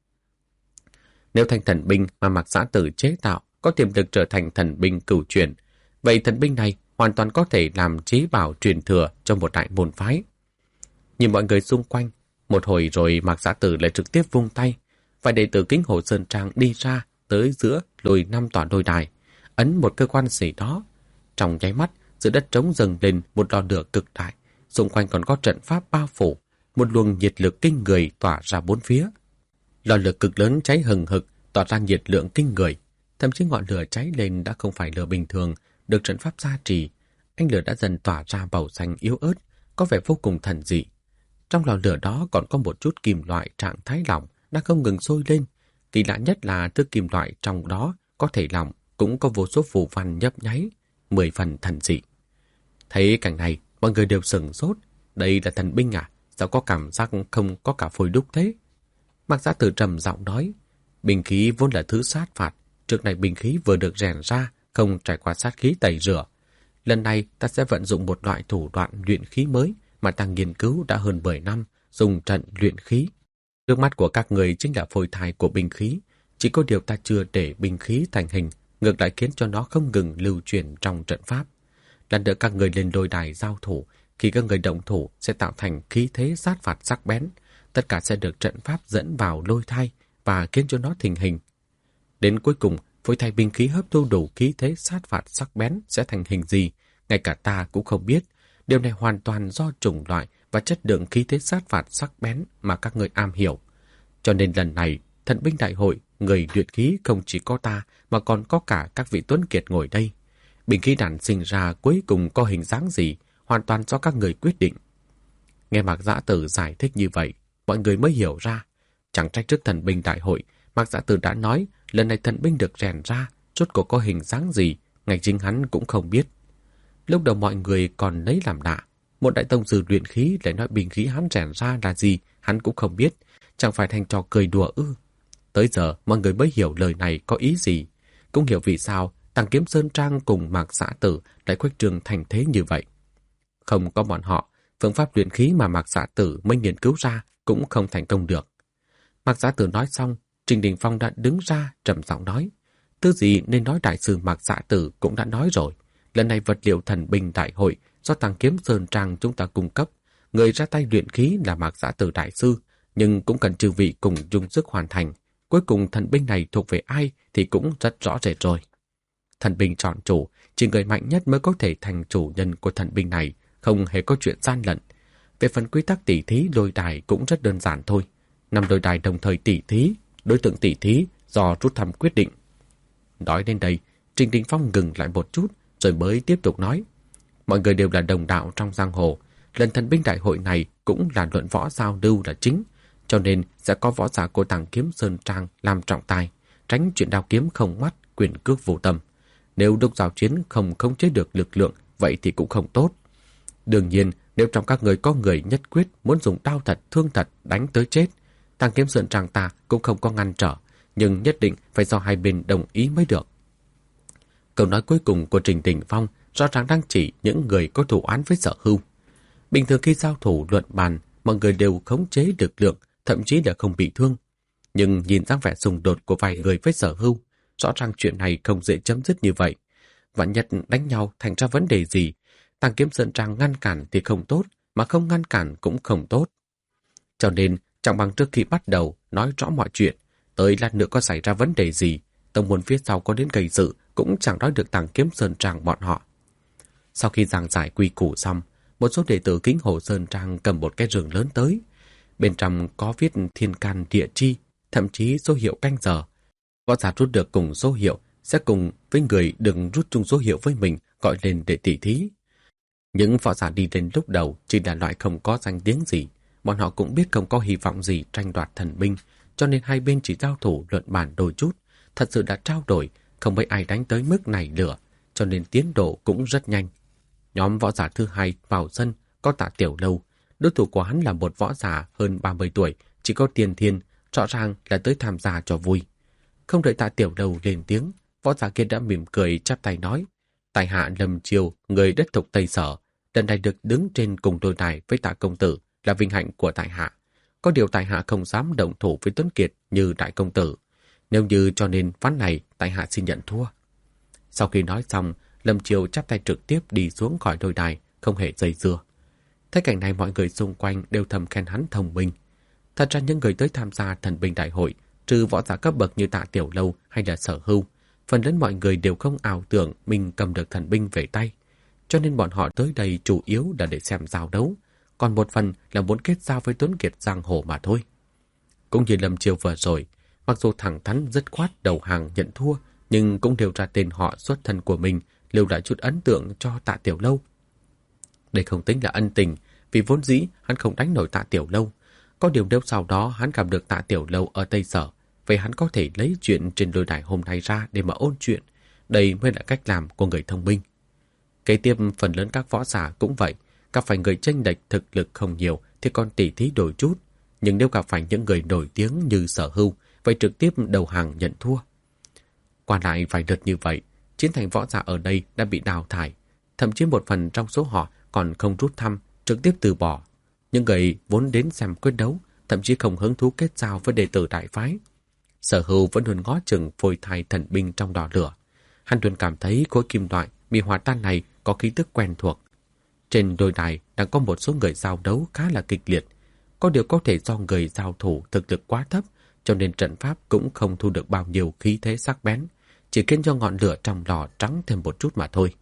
Nếu thành thần binh mà Mạc Giã Tử chế tạo có tiềm lực trở thành thần binh cửu chuyển, vậy thần binh này hoàn toàn có thể làm chí bảo truyền thừa cho một đại môn phái. Nhìn mọi người xung quanh, một hồi rồi Mạc Giã Tử lại trực tiếp vung tay, vài đệ tử Kính Hồ Sơn Trang đi ra tới giữa lùi 5 tòa lôi đài, ấn một cơ quan gì đó. Trong nháy mắt, giữa đất trống dâng lên một lò lửa cực đại, xung quanh còn có trận pháp bao phủ, một luồng nhiệt lực kinh người tỏa ra bốn phía. Lò lửa cực lớn cháy hừng hực, tỏa ra nhiệt lượng kinh người, thậm chí ngọn lửa cháy lên đã không phải lửa bình thường, được trận pháp gia trì. Ánh lửa đã dần tỏa ra màu xanh yếu ớt, có vẻ vô cùng thần dị. Trong lò lửa đó còn có một chút kim loại trạng thái lỏng đang không ngừng sôi lên. Kỳ lạ nhất là thứ kim loại trong đó có thể lỏng cũng có vô số phù văn nhấp nháy, 10 phần thần dị. Thấy cảnh này, mọi người đều sửng sốt. Đây là thần binh à? Sao có cảm giác không có cả phôi đúc thế? Mạc Giã Tử trầm giọng nói: "Binh khí vốn là thứ sát phạt. Trước này binh khí vừa được rèn ra, không trải qua sát khí tẩy rửa. Lần này ta sẽ vận dụng một loại thủ đoạn luyện khí mới mà ta nghiên cứu đã hơn 10 năm, dùng trận luyện khí. Trước mắt của các người chính là phôi thai của binh khí. Chỉ có điều ta chưa để binh khí thành hình, ngược lại khiến cho nó không ngừng lưu truyền trong trận pháp. Lần nữa các người lên lôi đài giao thủ, khi các người động thủ sẽ tạo thành khí thế sát phạt sắc bén. Tất cả sẽ được trận pháp dẫn vào lôi thai và khiến cho nó thành hình. Đến cuối cùng, phôi thai binh khí hấp thu đủ khí thế sát phạt sắc bén sẽ thành hình gì, ngay cả ta cũng không biết. Điều này hoàn toàn do chủng loại và chất lượng khí thế sát phạt sắc bén mà các người am hiểu. Cho nên lần này, thần binh đại hội người luyện khí không chỉ có ta mà còn có cả các vị tuấn kiệt ngồi đây. Bình khí đản sinh ra cuối cùng có hình dáng gì, hoàn toàn do các người quyết định. Nghe Mạc Dã Tử giải thích như vậy, mọi người mới hiểu ra. Chẳng trách trước thần binh đại hội, Mạc Dã Tử đã nói lần này thần binh được rèn ra, rốt cuộc có hình dáng gì, ngay chính hắn cũng không biết. Lúc đầu mọi người còn lấy làm lạ, một đại tông sư luyện khí lại nói binh khí hắn rèn ra là gì, hắn cũng không biết, chẳng phải thành trò cười đùa ư. Tới giờ mọi người mới hiểu lời này có ý gì, cũng hiểu vì sao Tàng Kiếm Sơn Trang cùng Mạc Dã Tử lại khuếch trương thành thế như vậy. Không có bọn họ, phương pháp luyện khí mà Mạc Dã Tử mới nghiên cứu ra cũng không thành công được. Mạc Dã Tử nói xong, Trình Đình Phong đã đứng ra trầm giọng nói, thứ gì nên nói đại sư Mạc Dã Tử cũng đã nói rồi. Lần này vật liệu thần binh đại hội do Tàng Kiếm Sơn Trang chúng ta cung cấp, người ra tay luyện khí là Mạc Dã Tử đại sư, nhưng cũng cần chư vị cùng chung sức hoàn thành. Cuối cùng thần binh này thuộc về ai thì cũng rất rõ rệt rồi. Thần binh chọn chủ, chỉ người mạnh nhất mới có thể thành chủ nhân của thần binh này, không hề có chuyện gian lận. Về phần quy tắc tỉ thí lôi đài cũng rất đơn giản thôi. 5 lôi đài đồng thời tỉ thí, đối tượng tỉ thí do rút thăm quyết định. Nói đến đây, Trình Đình Phong ngừng lại một chút rồi mới tiếp tục nói. Mọi người đều là đồng đạo trong giang hồ. Lần thần binh đại hội này cũng là luận võ giao lưu là chính, cho nên sẽ có võ giả của Tàng Kiếm Sơn Trang làm trọng tài, tránh chuyện đao kiếm không mắt, quyền cước vô tâm. Nếu lúc giao chiến không khống chế được lực lượng, vậy thì cũng không tốt. Đương nhiên, nếu trong các người có người nhất quyết muốn dùng đao thật, thương thật, đánh tới chết, Tàng Kiếm Sơn Trang ta cũng không có ngăn trở, nhưng nhất định phải do hai bên đồng ý mới được. Câu nói cuối cùng của Trình Đình Phong rõ ràng đang chỉ những người có thù oán với Sở Hưu. Bình thường khi giao thủ luận bàn, mọi người đều khống chế lực lượng, thậm chí là không bị thương. Nhưng nhìn dáng vẻ xung đột của vài người với Sở Hưu, rõ ràng chuyện này không dễ chấm dứt như vậy. Vạn nhất đánh nhau thành ra vấn đề gì, Tàng Kiếm Sơn Trang ngăn cản thì không tốt, mà không ngăn cản cũng không tốt. Cho nên, chẳng bằng trước khi bắt đầu nói rõ mọi chuyện, tới lát nữa có xảy ra vấn đề gì, tông môn phía sau có đến gây sự cũng chẳng nói được Tàng Kiếm Sơn Trang bọn họ. Sau khi giảng giải quy củ xong, một số đệ tử Kính Hồ Sơn Trang cầm một cái rừng lớn tới. Bên trong có viết thiên can địa chi, thậm chí số hiệu canh giờ. Võ giả rút được cùng số hiệu sẽ cùng với người đừng rút chung số hiệu với mình gọi lên để tỉ thí. Những võ giả đi lên lúc đầu chỉ là loại không có danh tiếng gì. Bọn họ cũng biết không có hy vọng gì tranh đoạt thần binh, cho nên hai bên chỉ giao thủ luận bàn đôi chút. Thật sự đã trao đổi, không mấy ai đánh tới mức này lửa, cho nên tiến độ cũng rất nhanh. Nhóm võ giả thứ hai vào sân có Tạ Tiểu Lâu. Đối thủ của hắn là một võ giả hơn 30 tuổi, chỉ có tiền thiên, rõ ràng là tới tham gia cho vui. Không đợi Tạ Tiểu Lâu lên tiếng, võ giả kia đã mỉm cười chắp tay nói, tại hạ Lâm Chiêu, người đất thục Tây Sở, lần này được đứng trên cùng đôi đài với Tạ công tử là vinh hạnh của tại hạ. Có điều tại hạ không dám động thủ với Tuấn Kiệt như đại công tử. Nếu như cho nên ván này, tại hạ xin nhận thua. Sau khi nói xong, Lâm Chiêu chắp tay trực tiếp đi xuống khỏi đôi đài, không hề dây dưa. Thấy cảnh này mọi người xung quanh đều thầm khen hắn thông minh. Thật ra những người tới tham gia thần binh đại hội, trừ võ giả cấp bậc như Tạ Tiểu Lâu hay là Sở Hưu, phần lớn mọi người đều không ảo tưởng mình cầm được thần binh về tay. Cho nên bọn họ tới đây chủ yếu là để xem giao đấu, còn một phần là muốn kết giao với Tuấn Kiệt giang hồ mà thôi. Cũng như Lâm Chiêu vừa rồi, mặc dù thẳng thắn dứt khoát đầu hàng nhận thua, nhưng cũng đều ra tên họ xuất thân của mình, lưu lại chút ấn tượng cho Tạ Tiểu Lâu. Đây không tính là ân tình, vì vốn dĩ hắn không đánh nổi Tạ Tiểu Lâu. Có điều nếu sau đó hắn gặp được Tạ Tiểu Lâu ở Tây Sở, vậy hắn có thể lấy chuyện trên đôi đài hôm nay ra để mà ôn chuyện. Đây mới là cách làm của người thông minh. Kế tiếp phần lớn các võ giả cũng vậy, gặp phải người chênh lệch thực lực không nhiều thì còn tỉ thí đổi chút, nhưng nếu gặp phải những người nổi tiếng như Sở Hưu, vậy trực tiếp đầu hàng nhận thua. Qua lại vài đợt như vậy, chiến thành võ giả ở đây đã bị đào thải, thậm chí một phần trong số họ còn không rút thăm, trực tiếp từ bỏ. Những người vốn đến xem quyết đấu, thậm chí không hứng thú kết giao với đệ tử đại phái. Sở Hưu vẫn luôn ngó chừng phôi thai thần binh trong đỏ lửa. Hắn luôn cảm thấy khối kim loại bị hòa tan này có khí tức quen thuộc. Trên đôi đài đang có một số người giao đấu khá là kịch liệt. Có điều có thể do người giao thủ thực lực quá thấp, cho nên trận pháp cũng không thu được bao nhiêu khí thế sắc bén, chỉ khiến cho ngọn lửa trong lò trắng thêm một chút mà thôi.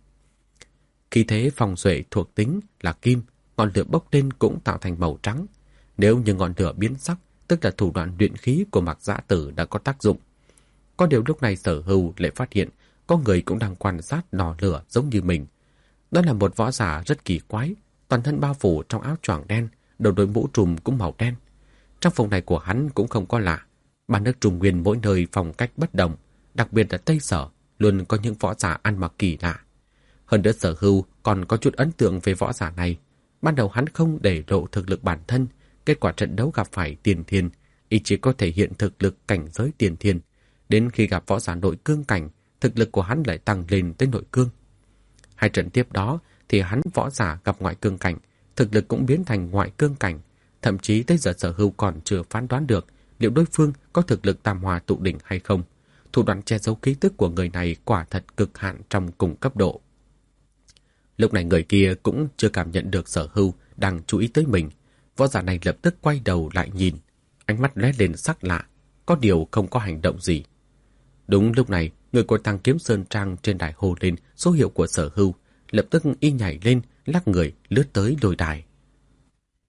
Khí thế phong duệ thuộc tính là kim, ngọn lửa bốc lên cũng tạo thành màu trắng. Nếu như ngọn lửa biến sắc, tức là thủ đoạn luyện khí của Mạc Dã Tử đã có tác dụng. Có điều lúc này Sở Hưu lại phát hiện có người cũng đang quan sát lò lửa giống như mình. Đó là một võ giả rất kỳ quái, toàn thân bao phủ trong áo choàng đen, đầu đội mũ trùm cũng màu đen. Trang phục này của hắn cũng không có lạ. Ba nước Trung Nguyên mỗi nơi phong cách bất đồng, đặc biệt là Tây Sở luôn có những võ giả ăn mặc kỳ lạ. Hơn nữa Sở Hưu còn có chút ấn tượng về võ giả này. Ban đầu hắn không để lộ thực lực bản thân, kết quả trận đấu gặp phải tiền thiên, y chỉ có thể hiện thực lực cảnh giới tiền thiên. Đến khi gặp võ giả nội cương cảnh, thực lực của hắn lại tăng lên tới nội cương. Hai trận tiếp đó thì hắn võ giả gặp ngoại cương cảnh, thực lực cũng biến thành ngoại cương cảnh. Thậm chí tới giờ Sở Hưu còn chưa phán đoán được liệu đối phương có thực lực tam hòa tụ đỉnh hay không. Thủ đoạn che giấu khí tức của người này quả thật cực hạn trong cùng cấp độ. Lúc này người kia cũng chưa cảm nhận được Sở Hưu đang chú ý tới mình. Võ giả này lập tức quay đầu lại nhìn, ánh mắt lóe lên sắc lạ, có điều không có hành động gì. Đúng lúc này, người của Tăng Kiếm Sơn Trang trên đài hô lên số hiệu của Sở Hưu, lập tức y nhảy lên, lắc người lướt tới lôi đài.